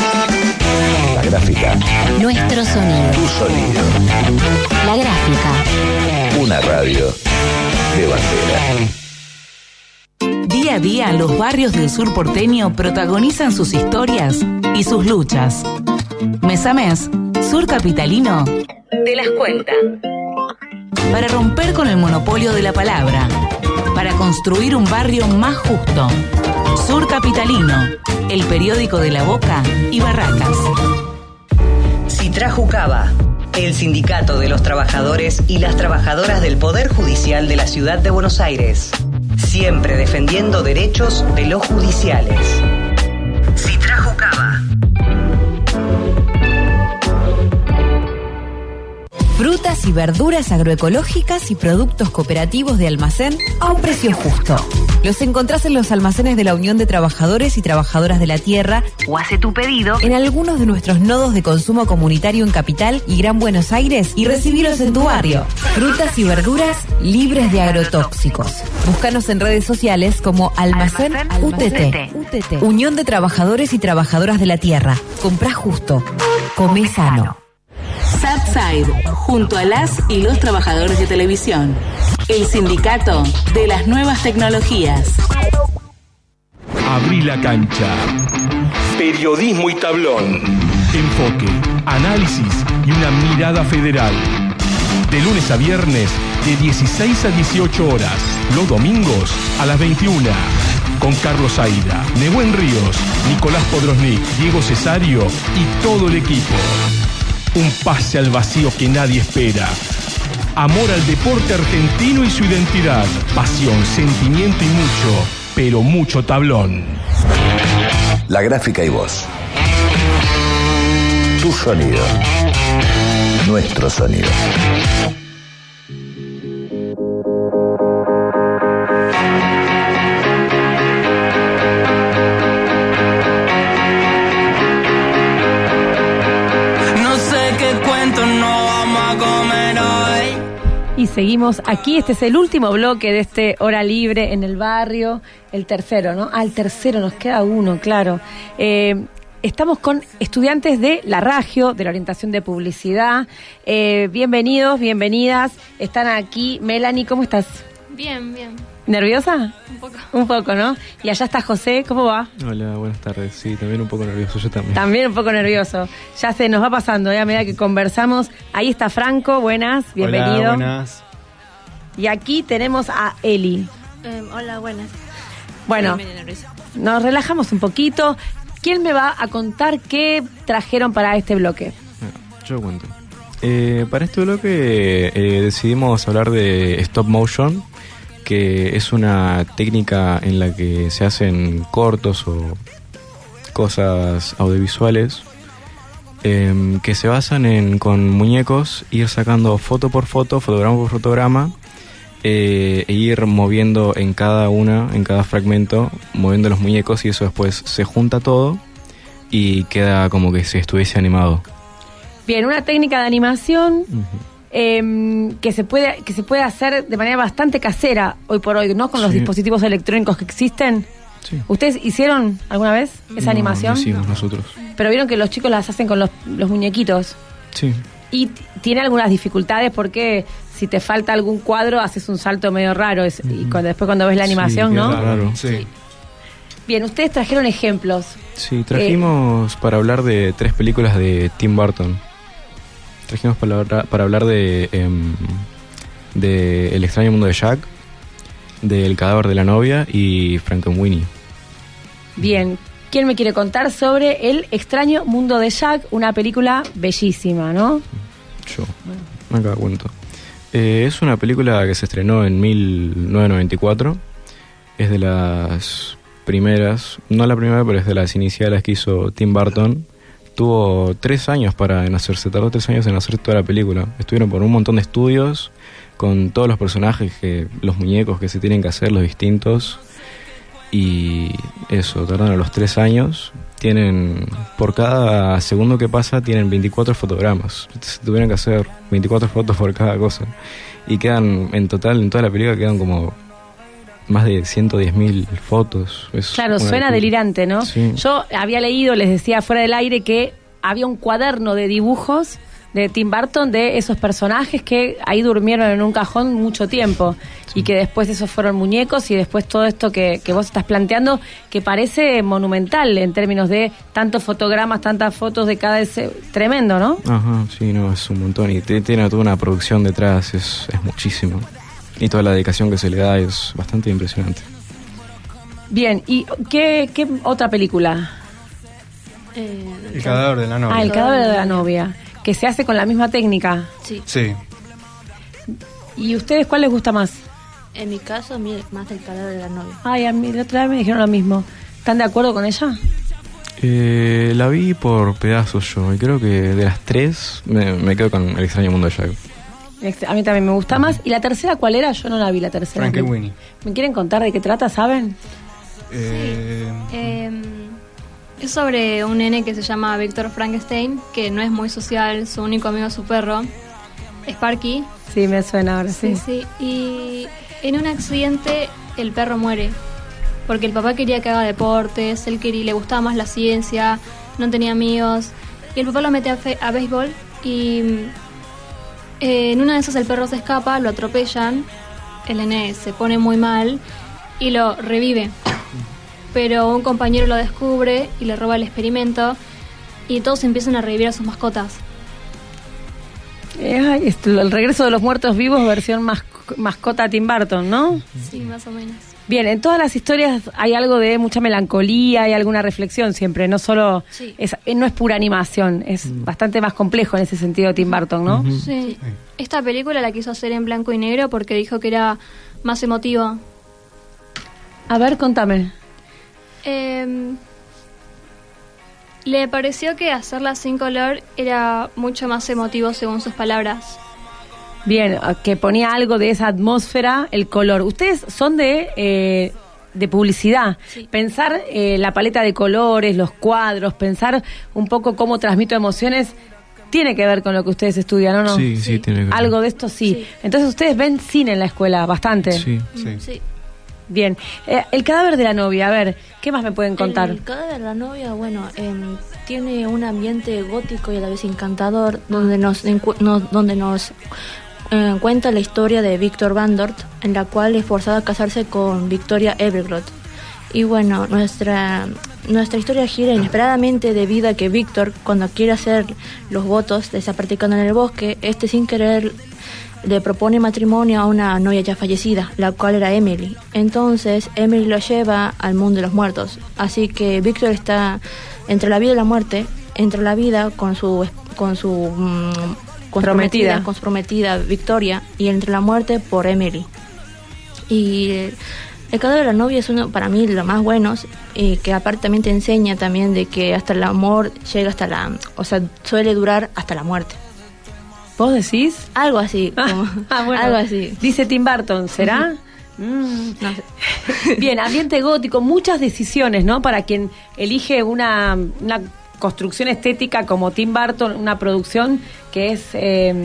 La gráfica. Nuestro sonido. Tu sonido. La gráfica. Una radio de bandera. Día a día, los barrios del sur porteño protagonizan sus historias y sus luchas. Mes a mes, Sur Capitalino te las cuenta. Para romper con el monopolio de la palabra, para construir un barrio más justo. Sur Capitalino, el periódico de La Boca y Barracas. Citrajucaba, el sindicato de los trabajadores y las trabajadoras del Poder Judicial de la Ciudad de Buenos Aires. Siempre defendiendo derechos de los judiciales. Citrajucaba. Frutas y verduras agroecológicas y productos cooperativos de almacén a un precio justo. Los encontrás en los almacenes de la Unión de Trabajadores y Trabajadoras de la Tierra o hace tu pedido en algunos de nuestros nodos de consumo comunitario en Capital y Gran Buenos Aires y recibilos en tu barrio. Frutas y verduras libres de agrotóxicos. Búscanos en redes sociales como Almacén, Almacén U T T. U T T. Unión de Trabajadores y Trabajadoras de la Tierra. Comprá justo. Comé sano. Subside, junto a las y los trabajadores de televisión. El sindicato de las nuevas tecnologías. Abrí la cancha. Periodismo y tablón. Enfoque, análisis y una mirada federal. De lunes a viernes, de dieciséis a dieciocho horas. Los domingos, a las veintiuna. Con Carlos Aida, Nehuen Ríos, Nicolás Podrosnik, Diego Cesario y todo el equipo. Un pase al vacío que nadie espera. Amor al deporte argentino y su identidad. Pasión, sentimiento y mucho, pero mucho tablón. La gráfica y voz. Tu sonido. Nuestro sonido. Y seguimos aquí, este es el último bloque de este Hora Libre en el barrio, el tercero, ¿no? Ah, el tercero, nos queda uno, claro. Eh, estamos con estudiantes de la Ragio, de la orientación de publicidad. Eh, bienvenidos, bienvenidas. Están aquí. Melanie, ¿cómo estás? Bien, bien. ¿Nerviosa? Un poco. Un poco, ¿no? Y allá está José, ¿cómo va? Hola, buenas tardes. Sí, también un poco nervioso, yo también. También un poco nervioso. Ya se nos va pasando, ¿eh? A medida que conversamos. Ahí está Franco, buenas, bienvenido. Hola, buenas. Y aquí tenemos a Eli. Eh, hola, buenas. Bueno, nos relajamos un poquito. ¿Quién me va a contar qué trajeron para este bloque? Bueno, yo cuento. Eh, para este bloque eh, decidimos hablar de stop motion, que es una técnica en la que se hacen cortos o cosas audiovisuales eh, que se basan en, con muñecos, ir sacando foto por foto, fotograma por fotograma, eh, e ir moviendo en cada una, en cada fragmento, moviendo los muñecos, y eso después se junta todo y queda como que si estuviese animado. Bien, una técnica de animación. Uh-huh. eh, que se puede que se puede hacer de manera bastante casera hoy por hoy, ¿no? Con los Sí. dispositivos electrónicos que existen. Sí. ¿Ustedes hicieron alguna vez esa No, animación? No hicimos nosotros. Pero vieron que los chicos las hacen con los, los muñequitos. Sí. Y t- tiene algunas dificultades porque si te falta algún cuadro haces un salto medio raro es- y cuando, después cuando ves la animación, Sí, ¿no? queda raro. Sí. Bien, ustedes trajeron ejemplos. Sí, trajimos para hablar de tres películas de Tim Burton. Trajimos para, hablar- para hablar de, em, de El extraño mundo de Jack, de El cadáver de la novia y Frankenweenie. Bien, ¿quién me quiere contar sobre El extraño mundo de Jack? Una película bellísima, ¿no? Yo, acá cuento. Eh, es una película que se estrenó en mil novecientos noventa y cuatro. Es de las primeras, no la primera, pero es de las iniciales que hizo Tim Burton. Tuvo tres años para en hacerse, tardó tres años en hacer toda la película. Estuvieron por un montón de estudios con todos los personajes, que los muñecos que se tienen que hacer, los distintos. Y eso, tardaron los tres años. Tienen, por cada segundo que pasa, tienen veinticuatro fotogramas. Se tuvieron que hacer veinticuatro fotos por cada cosa. Y quedan, en total, en toda la película quedan como más de ciento diez mil fotos. Es Claro, una suena locura. delirante, ¿no? Sí. Yo había leído, les decía fuera del aire, que había un cuaderno de dibujos de Tim Burton de esos personajes que ahí durmieron en un cajón mucho tiempo y que después esos fueron muñecos y después todo esto que, que vos estás planteando, que parece monumental en términos de tantos fotogramas, tantas fotos de cada ese, tremendo, ¿no? Ajá, sí, no, es un montón. Y te- tiene toda una producción detrás, es, es muchísimo. Y toda la dedicación que se le da es bastante impresionante. Bien, ¿y qué, qué otra película? El cadáver de la novia. Ah, El cadáver de la novia, que se hace con la misma técnica. Sí. Sí. ¿Y ustedes cuál les gusta más? En mi caso, mire, más el cadáver de la novia. Ay, a mí la otra vez me dijeron lo mismo. ¿Están de acuerdo con ella? Eh, la vi por pedazos yo, y creo que de las tres me, me quedo con El extraño mundo de Jack. Este, A mí también me gusta más. ¿Y la tercera cuál era? Yo no la vi, la tercera. Frankenweenie. ¿Me quieren contar de qué trata, saben? Eh, Eh, es sobre un nene que se llama Víctor Frankenstein, que no es muy social, su único amigo es su perro, Sparky. Sí, me suena ahora, sí. Sí, sí. Y en un accidente el perro muere, porque el papá quería que haga deportes, él quería, le gustaba más la ciencia, no tenía amigos, y el papá lo mete a, fe- a béisbol y eh, en una de esas el perro se escapa, lo atropellan, el nene se pone muy mal y lo revive. Pero un compañero lo descubre y le roba el experimento y todos empiezan a revivir a sus mascotas. Eh, ay, esto, el regreso de los muertos vivos, versión mas- mascota Tim Burton, ¿no? Sí, más o menos. Bien, en todas las historias hay algo de mucha melancolía, hay alguna reflexión siempre, no solo Sí. es, eh, no es pura animación, es bastante más complejo en ese sentido Tim Burton, ¿no? Sí. Esta película la quiso hacer en blanco y negro porque dijo que era más emotiva. A ver, contame. Eh, le pareció que hacerla sin color era mucho más emotivo según sus palabras. Bien, que ponía algo de esa atmósfera, el color. Ustedes son de, eh, de publicidad. Pensar eh, la paleta de colores, los cuadros, pensar un poco cómo transmito emociones, tiene que ver con lo que ustedes estudian, ¿o no? Sí, sí, tiene que ver. Algo de esto sí. Entonces ustedes ven cine en la escuela, bastante. Sí. sí. Sí. Bien. Eh, el cadáver de la novia, a ver, ¿qué más me pueden contar? El cadáver de la novia, bueno, em, tiene un ambiente gótico y a la vez encantador, donde nos, encu- nos- donde nos eh, cuenta la historia de Víctor Van Dort, en la cual es forzado a casarse con Victoria Evergrot. Y bueno, nuestra nuestra historia gira inesperadamente debido a que Víctor, cuando quiere hacer los votos de esa practicando en el bosque, este sin querer le propone matrimonio a una novia ya fallecida, la cual era Emily. Entonces Emily lo lleva al mundo de los muertos. Así que Víctor está entre la vida y la muerte, entre la vida con su con su mm, con su Prometida. prometida, con su prometida Victoria, y entre la muerte por Emily. Y eh, el cadáver de la novia es uno para mí lo más buenos, y que aparte también te enseña también de que hasta el amor llega hasta la, o sea, suele durar hasta la muerte. ¿Vos decís? Algo así, como, Ah, bueno. algo así. Dice Tim Burton, ¿será? Mm. No sé. Bien, ambiente gótico, muchas decisiones, ¿no? Para quien elige una, una construcción estética como Tim Burton, una producción que es eh,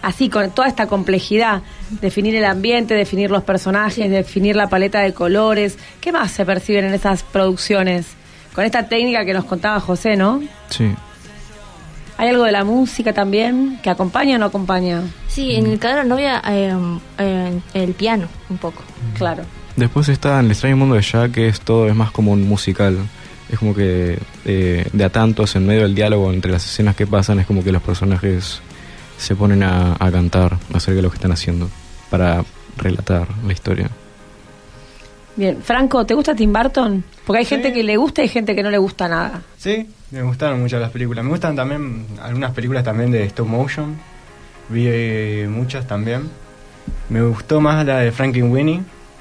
así, con toda esta complejidad, definir el ambiente, definir los personajes, sí. definir la paleta de colores. ¿Qué más se perciben en esas producciones? Con esta técnica que nos contaba José, ¿no? Sí. ¿Hay algo de la música también que acompaña o no acompaña? Sí, en el Cadáver de la Novia eh, eh, el piano, un poco. Claro. Después está El extraño mundo de Jack, que es todo, es más como un musical. Es como que eh, de a tantos, en medio del diálogo entre las escenas que pasan, es como que los personajes se ponen a, a cantar acerca de lo que están haciendo para relatar la historia. Bien, Franco, ¿te gusta Tim Burton? Porque hay sí. gente que le gusta y gente que no le gusta nada. Sí, me gustaron mucho las películas. Me gustan también algunas películas también de stop motion. Vi eh, muchas también. Me gustó más la de Frankenweenie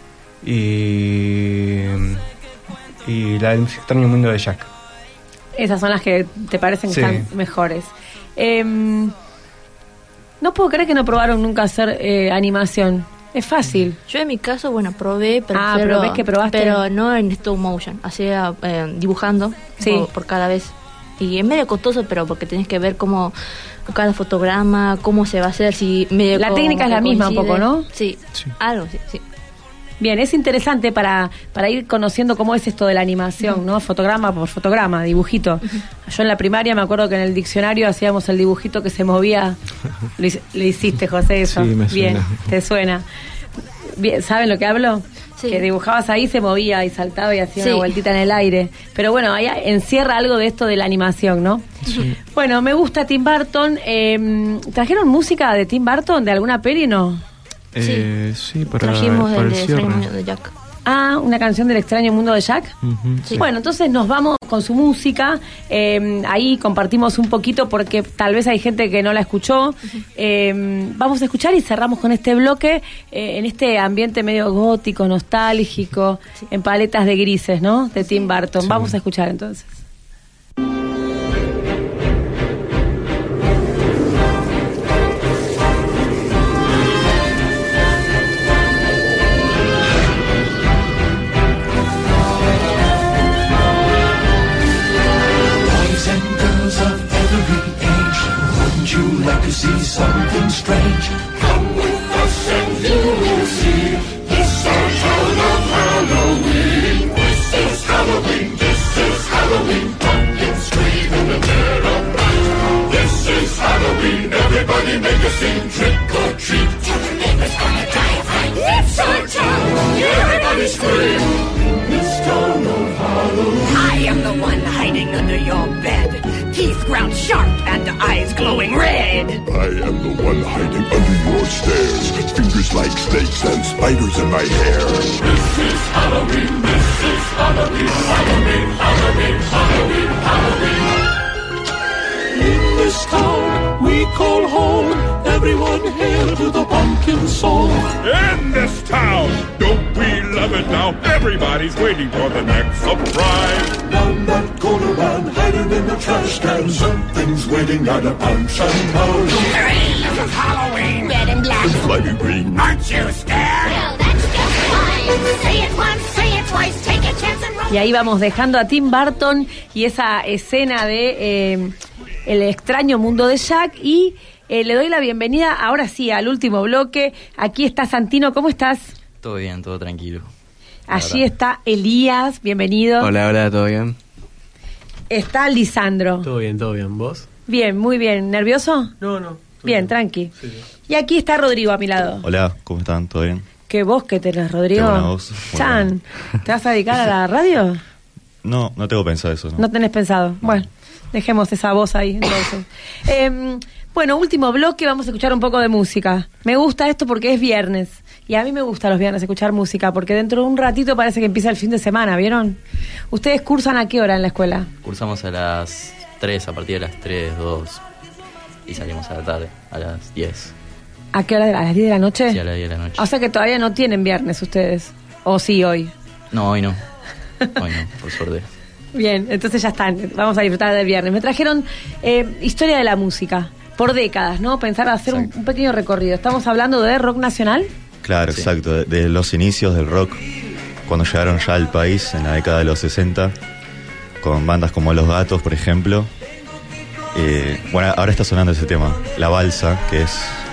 y y la del extraño mundo de Jack. Esas son las que te parecen que sí. están mejores. Eh, no puedo creer que no probaron nunca hacer eh, animación. Es fácil. Yo en mi caso, bueno, probé, pero, ah, pero, ves que probaste. pero no en stop motion, hacía eh, dibujando sí. por, por cada vez. Y es medio costoso, pero porque tenés que ver cómo cada fotograma, cómo se va a hacer, si medio la técnica es la misma un poco, ¿no? Sí, sí. algo, sí, sí. Bien, es interesante para, para ir conociendo cómo es esto de la animación, uh-huh. ¿no? Fotograma por fotograma, dibujito. Uh-huh. Yo en la primaria me acuerdo que en el diccionario hacíamos el dibujito que se movía. Lo, lo hiciste, José, eso. Sí, me Bien, suena. te suena. Bien, ¿saben lo que hablo? Sí. Que dibujabas ahí, se movía y saltaba y hacía sí. una vueltita en el aire. Pero bueno, ahí encierra algo de esto de la animación, ¿no? Sí. Bueno, me gusta Tim Burton. Eh, ¿Trajeron música de Tim Burton de alguna peli, no? Eh, sí. sí, para, Trajimos para el, el de cierre. Extraño Mundo de Jack. Ah, una canción del extraño mundo de Jack. Uh-huh, sí. Bueno, entonces nos vamos con su música. Eh, ahí compartimos un poquito porque tal vez hay gente que no la escuchó. Uh-huh. Eh, vamos a escuchar y cerramos con este bloque eh, en este ambiente medio gótico, nostálgico, sí. en paletas de grises, ¿no? De Tim Burton. Sí. Vamos a escuchar entonces. See something strange. Come with us and you will see. This our town of Halloween. This is Halloween. This is Halloween. Pumpkins scream in the dead of night. This is Halloween. Everybody make a scene. Trick or treat. Tell the neighbors gonna die of fright. It's our town. Everybody scream. This town of Halloween. I am the one hiding under your bed. Teeth ground sharp and eyes glowing red. I am the one hiding under your stairs. Fingers like snakes and spiders in my hair. This is Halloween, this is Halloween, Halloween, Halloween, Halloween, Halloween. In this town we call home. Everyone hail to the pumpkin song. In this town, don't we love it now? Everybody's waiting for the next surprise. Down that corner run, hiding in the trash can. Something's waiting at a punch and pound. Hooray, look of Halloween. Red and black. And slimy green. Aren't you scared? Well, that's just fine. Say it once, say it twice, take a chance and roll. Y ahí vamos dejando a Tim Burton y esa escena de eh, El extraño mundo de Jack y eh, le doy la bienvenida ahora sí al último bloque. Aquí está Santino, ¿cómo estás? Todo bien, todo tranquilo. Allí está Elías, bienvenido. Hola, hola, ¿todo bien? Está Lisandro. Todo bien, todo bien. ¿Vos? Bien, muy bien. ¿Nervioso? No, no. Bien, bien, tranqui. Sí, sí. Y aquí está Rodrigo a mi lado. Hola, ¿cómo están? ¿Todo bien? ¿Qué voz que tenés, Rodrigo? Qué buena voz. Chan, ¿te vas a dedicar a la radio? No, no tengo pensado eso. No, no tenés pensado. No. Bueno, dejemos esa voz ahí, entonces. eh, bueno, último bloque, vamos a escuchar un poco de música. Me gusta esto porque es viernes. Y a mí me gusta los viernes escuchar música, porque dentro de un ratito parece que empieza el fin de semana, ¿vieron? ¿Ustedes cursan a qué hora en la escuela? Cursamos a las tres, a partir de las tres, dos, y salimos a la tarde, a las diez. ¿A qué hora? ¿A las diez de la noche? Sí, a las diez de la noche. O sea que todavía no tienen viernes ustedes. ¿O sí hoy? No, hoy no. Hoy no, por suerte. Bien, entonces ya están. Vamos a disfrutar del viernes. Me trajeron eh, historia de la música, por décadas, ¿no? Pensar hacer un, un pequeño recorrido. Estamos hablando de rock nacional. Claro, sí. Exacto. De, de los inicios del rock, cuando llegaron ya al país en la década de los sesenta, con bandas como Los Gatos, por ejemplo. Eh, bueno, ahora está sonando ese tema, La Balsa, que es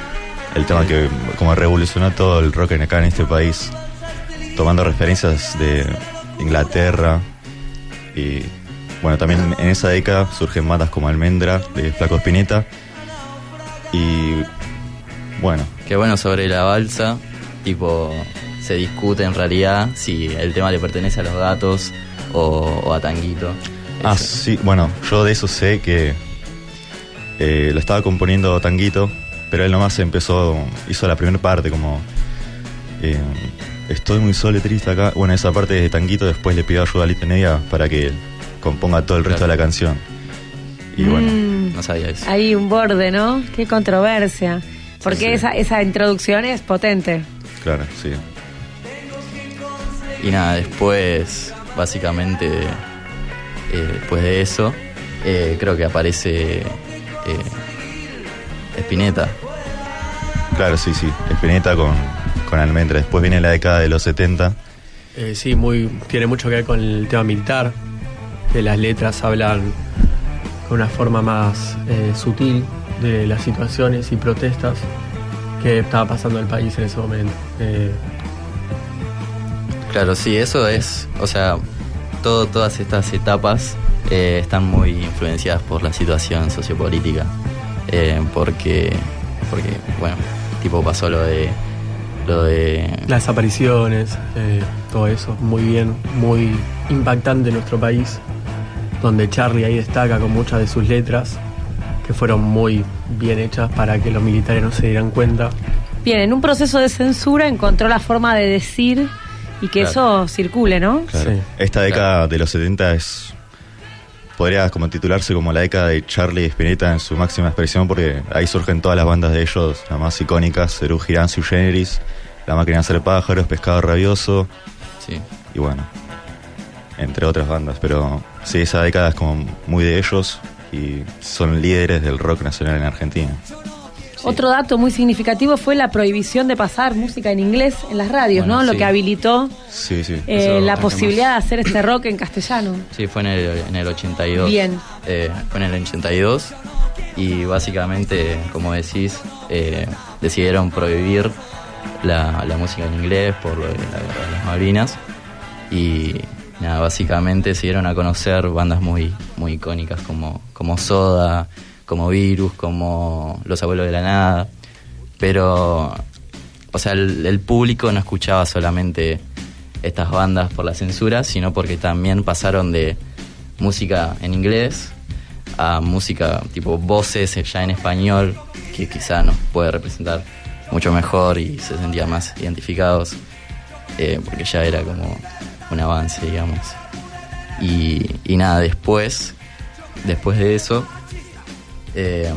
el tema que como revolucionó todo el rock en acá en este país, tomando referencias de Inglaterra. Y bueno, también en esa década surgen bandas como Almendra, de Flaco Spinetta. Y bueno. Que bueno, sobre la balsa, tipo, se discute en realidad si el tema le pertenece a Los Gatos o, o a Tanguito. Ah, Ese. sí, bueno, yo de eso sé que eh, lo estaba componiendo Tanguito, pero él nomás empezó, hizo la primera parte como eh, estoy muy solo y triste acá. Bueno, esa parte de Tanguito, después le pidió ayuda a Lito Nevia para que componga todo el resto Claro. de la canción. Y Mm. bueno, No sabía eso. Hay un borde, ¿no? Qué controversia. Porque Sí, sí. Esa, esa introducción es potente. claro, sí. Y nada, después, básicamente, eh, después de eso, eh, creo que aparece eh, Spinetta. Claro, sí, sí. Spinetta con, con Almendra. Después viene la década de los setenta. Eh, sí, muy, tiene mucho que ver con el tema militar, que las letras hablan con una forma más eh, sutil de las situaciones y protestas que estaba pasando el país en ese momento. Eh, Claro, sí, eso es, o sea, todo, todas estas etapas eh, están muy influenciadas por la situación sociopolítica, eh, porque, porque, bueno, tipo pasó lo de, lo de... las apariciones, eh, todo eso, muy bien, muy impactante en nuestro país, donde Charlie ahí destaca con muchas de sus letras, que fueron muy bien hechas para que los militares no se dieran cuenta. Bien, en un proceso de censura encontró la forma de decir y que Claro. eso circule, ¿no? Claro. Esta década de los setenta es, podría como titularse como la década de Charlie y Spinetta en su máxima expresión, porque ahí surgen todas las bandas de ellos, las más icónicas: Serú Girán, Sui Generis, La Máquina de Hacer Pájaros, Pescado Rabioso. Sí. Y bueno, entre otras bandas. Pero sí, esa década es como muy de ellos y son líderes del rock nacional en Argentina. Otro dato muy significativo fue la prohibición de pasar música en inglés en las radios, Bueno, ¿no? Lo sí. que habilitó Sí, sí. eh, Eso la hacemos. posibilidad de hacer este rock en castellano. Sí, fue en el, en el ochenta y dos. Bien. Eh, fue en el ochenta y dos y básicamente, como decís, eh, decidieron prohibir la, la música en inglés por lo de la guerra de las Malvinas y nada, básicamente se dieron a conocer bandas muy, muy icónicas como, como Soda, como Virus, como Los Abuelos de la Nada, pero, o sea, el, el público no escuchaba solamente estas bandas por la censura, sino porque también pasaron de música en inglés a música tipo voces ya en español, que quizá nos puede representar mucho mejor y se sentían más identificados, eh, porque ya era como un avance, digamos. Y, y nada, después, después de eso, eh,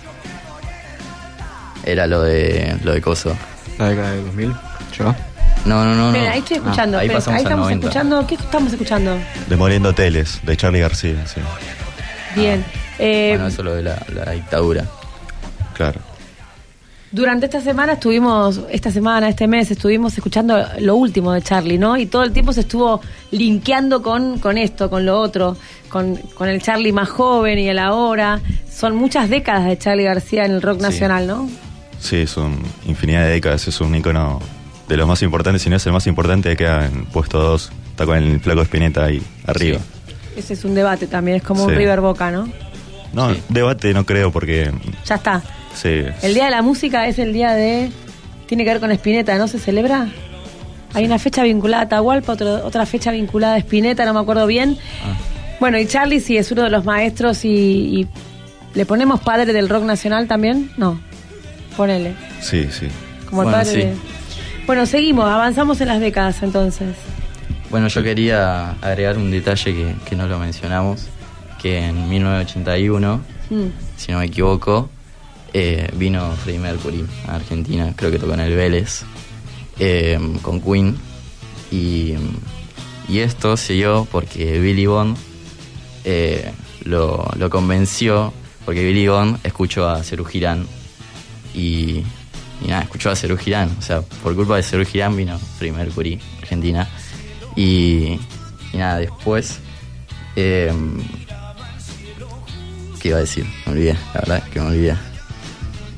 era lo de lo de Coso. La década de dos mil, ¿yo? No, no, no, no. Espera, ahí estoy escuchando. Ah, ahí espera, pasamos ahí al estamos noventa. escuchando. ¿Qué estamos escuchando? Demoliendo Hoteles, de Charly García, sí. Bien. Eh, Bueno, eso lo de la, la dictadura. Claro. Durante esta semana estuvimos, esta semana, este mes, estuvimos escuchando lo último de Charlie, ¿no? Y todo el tiempo se estuvo linkeando con, con esto, con lo otro, con, con el Charlie más joven y el ahora. Son muchas décadas de Charly García en el rock Sí. nacional, ¿no? Sí, son infinidad de décadas, es un ícono de los más importantes, si no es el más importante, queda en puesto dos, está con el Flaco Spinetta ahí arriba. Ese es un debate también, es como un Sí. River Boca, ¿no? No, debate no creo porque Ya está. sí, El Día de la Música es el día de... Tiene que ver con Spinetta, ¿no? ¿Se celebra? Hay una fecha vinculada a Atahualpa, otro- otra fecha vinculada a Spinetta, no me acuerdo bien. Bueno, y Charlie sí es uno de los maestros y, y ¿le ponemos padre del rock nacional también? No, ponele. sí, sí. Como el Bueno, padre sí. de... Bueno, seguimos, avanzamos en las décadas entonces. Bueno, yo quería agregar un detalle que, que no lo mencionamos, que en mil novecientos ochenta y uno, Mm. si no me equivoco, eh, vino Freddie Mercury a Argentina, creo que tocó en el Vélez, eh, con Queen, y, y esto se dio porque Billy Bond eh, lo, lo convenció, porque Billy Bond escuchó a Serú Girán, y, y nada, escuchó a Serú Girán, o sea, por culpa de Serú Girán vino Freddie Mercury a Argentina, y, y nada, después... Eh, ¿Qué iba a decir? Me olvidé, la verdad es que me olvidé.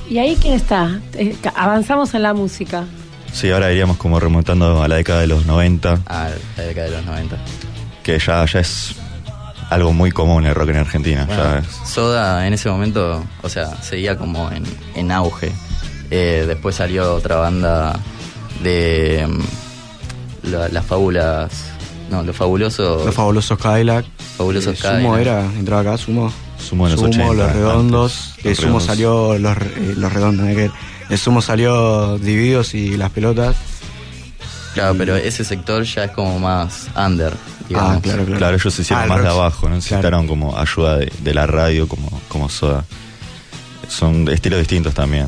¿Y ahí quién está? Eh, avanzamos en la música. Sí, ahora iríamos como remontando a la década de los noventa. Ah, la década de los noventa. Que ya, ya es algo muy común el rock en Argentina. Bueno, ya es. Soda en ese momento, o sea, seguía como en, en auge. Eh, después salió otra banda de um, la- las fábulas, no, los fabulosos. Los fabulosos Cadillac. Fabulosos Eh, Cadillac. Sumo era, entraba acá, Sumo. Sumo en los ochenta, Los Redondos. antes, De los Sumo Redondos. salió los, eh, los Redondos. ¿eh? Que de Sumo salió Divididos y Las Pelotas. Claro, pero ese sector ya es como más under, digamos. Ah, claro, claro. Claro, ellos se hicieron Ah, el más de rock. abajo, no necesitaron como ayuda de, de la radio como, como Soda. Son estilos distintos también.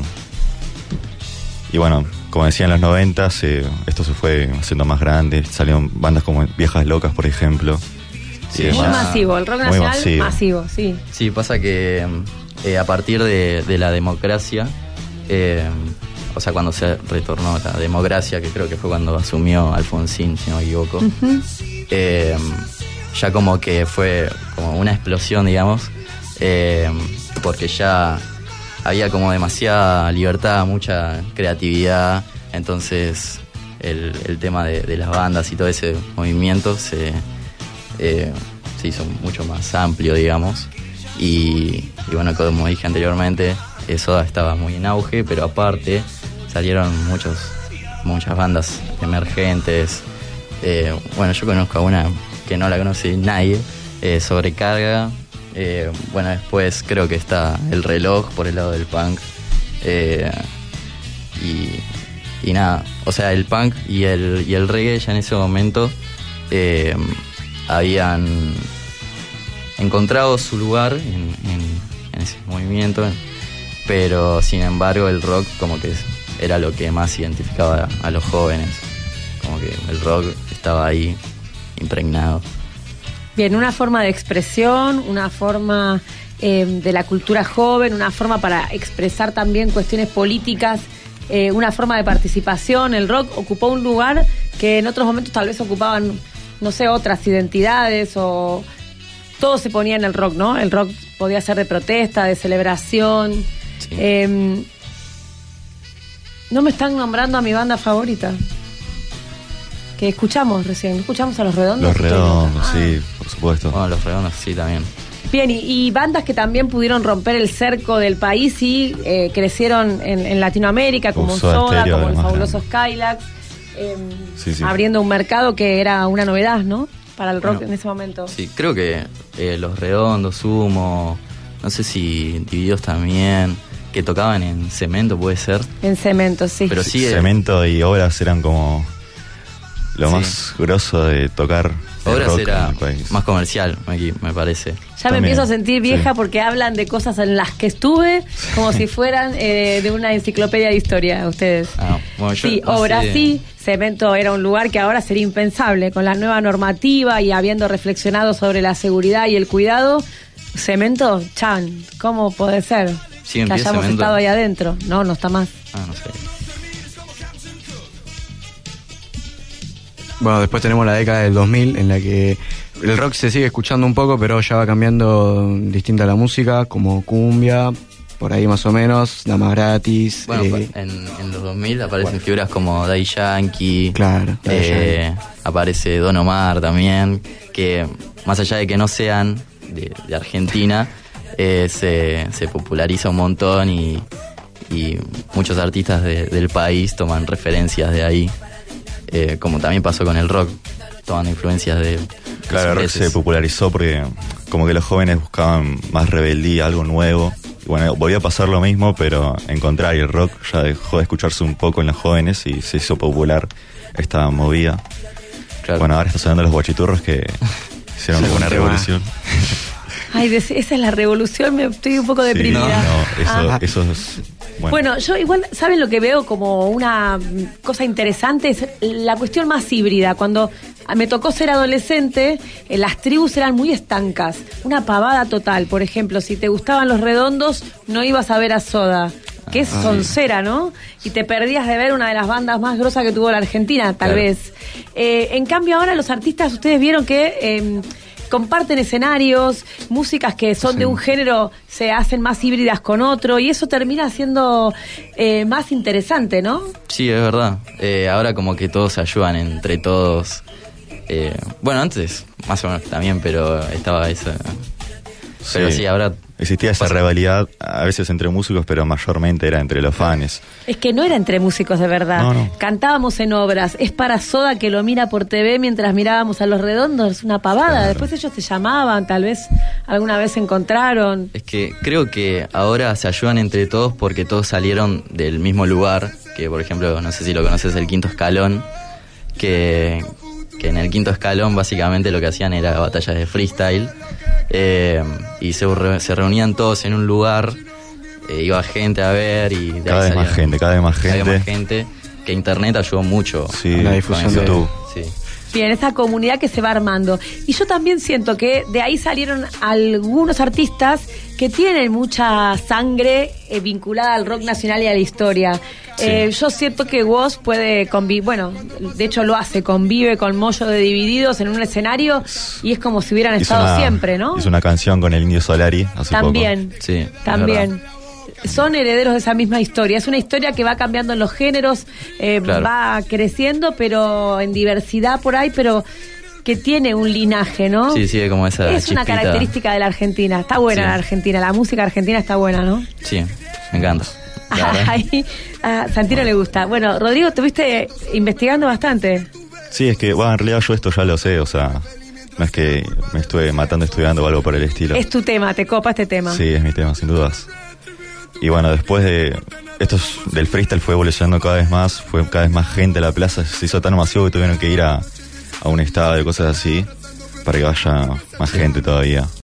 Y bueno, como decía en los noventa, se, esto se fue haciendo más grande. Salieron bandas como Viejas Locas, por ejemplo. Sí, Y Muy demás. masivo, el rock Muy nacional masivo. masivo, sí. Sí, pasa que eh, a partir de, de la democracia, eh, o sea, cuando se retornó la democracia, que creo que fue cuando asumió Alfonsín, si no me equivoco, Ujú. eh, ya como que fue como una explosión, digamos, eh, porque ya había como demasiada libertad, mucha creatividad, entonces el, el tema de, de las bandas y todo ese movimiento se, eh, se hizo mucho más amplio, digamos, y, y bueno, como dije anteriormente, eso estaba muy en auge, pero aparte salieron muchos, muchas bandas emergentes. Eh, bueno, yo conozco a una que no la conoce nadie, eh, Sobrecarga. Eh, bueno, después creo que está El Reloj por el lado del punk. Eh, y, y nada, o sea, el punk y el, y el reggae ya en ese momento eh, habían encontrado su lugar en, en- en ese movimiento, pero sin embargo el rock como que era lo que más identificaba a los jóvenes, como que el rock estaba ahí impregnado. Bien, una forma de expresión, una forma eh, de la cultura joven, una forma para expresar también cuestiones políticas, eh, una forma de participación. El rock ocupó un lugar que en otros momentos tal vez ocupaban, no sé, otras identidades o todo se ponía en el rock, ¿no? El rock podía ser de protesta, de celebración. Eh, no me están nombrando a mi banda favorita. Que escuchamos recién, escuchamos a Los Redondos. Los Redondos, sí, por supuesto. Bueno, Los Redondos sí también. Bien, y, y bandas que también pudieron romper el cerco del país y eh, crecieron en, en Latinoamérica, como Como Soda Soda, Stereo, como el más fabuloso Skylax, eh, Sí, sí. abriendo un mercado que era una novedad, ¿no? Para el rock Bueno, en ese momento. Sí, creo que eh, Los Redondos, Sumo, no sé si Divididos también, que tocaban en Cemento, puede ser. En Cemento, sí. Pero sí, eh, Cemento y Obras eran como lo Sí. más grosso de tocar el Obras rock era en el país. más comercial, aquí, me parece. Ya me empiezo a sentir vieja porque hablan de cosas en las que estuve como si fueran eh, de una enciclopedia de historia, ustedes. Ah, bueno, yo Sí, no Obras sé. sí, Cemento era un lugar que ahora sería impensable. Con la nueva normativa y habiendo reflexionado sobre la seguridad y el cuidado, Cemento, chan, ¿cómo puede ser ¿Sigue en que pie hayamos Cemento? estado ahí adentro? No, no está más. Ah, no sé. Bueno, después tenemos la década del dos mil en la que el rock se sigue escuchando un poco, pero ya va cambiando distinta la música, como cumbia, por ahí más o menos, Damas Gratis. Bueno, eh, en, en los dos mil aparecen figuras como Daddy Yankee. Claro, Daddy eh, aparece Don Omar también, que más allá de que no sean de, de Argentina, eh, se, se populariza un montón y, y muchos artistas de- del país toman referencias de ahí, eh, como también pasó con el rock, toman influencias de... Claro, el rock ingleses. se popularizó porque como que los jóvenes buscaban más rebeldía, algo nuevo. Y bueno, volvió a pasar lo mismo, pero en contrario, el rock ya dejó de escucharse un poco en los jóvenes y se hizo popular esta movida. Bueno, ahora está sonando los guachiturros que hicieron Sí, una un tema. revolución. Ay, de- esa es la revolución, me estoy un poco Sí, deprimida. no, eso, Ah. eso es... Bueno, Bueno, yo igual, ¿saben lo que veo como una mm, cosa interesante? Es la cuestión más híbrida. Cuando me tocó ser adolescente, eh, las tribus eran muy estancas. Una pavada total. Por ejemplo, si te gustaban Los Redondos, no ibas a ver a Soda. Que es Ah, soncera, ¿no? Y te perdías de ver una de las bandas más grosas que tuvo la Argentina, tal Claro. vez. Eh, en cambio, ahora los artistas, ustedes vieron que... eh, comparten escenarios, músicas que son Sí. de un género se hacen más híbridas con otro y eso termina siendo eh, más interesante, ¿no? Sí, es verdad. Eh, ahora como que todos se ayudan entre todos. Eh, bueno, antes más o menos también, pero estaba esa... Pero sí, ahora... Existía esa rivalidad, a veces entre músicos, pero mayormente era entre los fans. Es que no era entre músicos de verdad. No, no. Cantábamos en obras. Es para Soda que lo mira por T V mientras mirábamos a Los Redondos. Es una pavada. Claro. Después ellos te llamaban, tal vez alguna vez se encontraron. Es que creo que ahora se ayudan entre todos porque todos salieron del mismo lugar, que por ejemplo, no sé si lo conoces, el Quinto Escalón, que, que en el Quinto Escalón básicamente lo que hacían era batallas de freestyle, eh, y se, re- se reunían todos en un lugar, eh, iba gente a ver y... de Cada ahí vez más salían- gente, cada vez más cada vez gente. más gente, que internet ayudó mucho. Sí, con la difusión eso. de YouTube. Sí. Bien, esa comunidad que se va armando. Y yo también siento que de ahí salieron algunos artistas que tienen mucha sangre eh, vinculada al rock nacional y a la historia. Sí. Eh, yo siento que Woz puede convivir, bueno, de hecho lo hace, convive con Moyo de Divididos en un escenario y es como si hubieran Hizo estado una- siempre, ¿no? Hizo una canción con el Indio Solari hace También. poco. Sí, También. Son herederos de esa misma historia. Es una historia que va cambiando en los géneros, eh, Claro. va creciendo, pero en diversidad por ahí, pero que tiene un linaje, ¿no? Sí, sí, como esa Es una chispita. característica de la Argentina. Está buena Sí. la Argentina, la música argentina está buena, ¿no? Sí, me encanta. La verdad. Ay, a Santino le gusta. Bueno, Rodrigo, estuviste investigando bastante. Sí, es que, bueno, en realidad yo esto ya lo sé, o sea, no es que me estuve matando estudiando o algo por el estilo. Es tu tema, te copa este tema. Sí, es mi tema, sin dudas. Y bueno, después de... Esto es- del freestyle fue evolucionando cada vez más, fue cada vez más gente a la plaza, se hizo tan masivo que tuvieron que ir a, a un estadio, cosas así, para que vaya más gente todavía.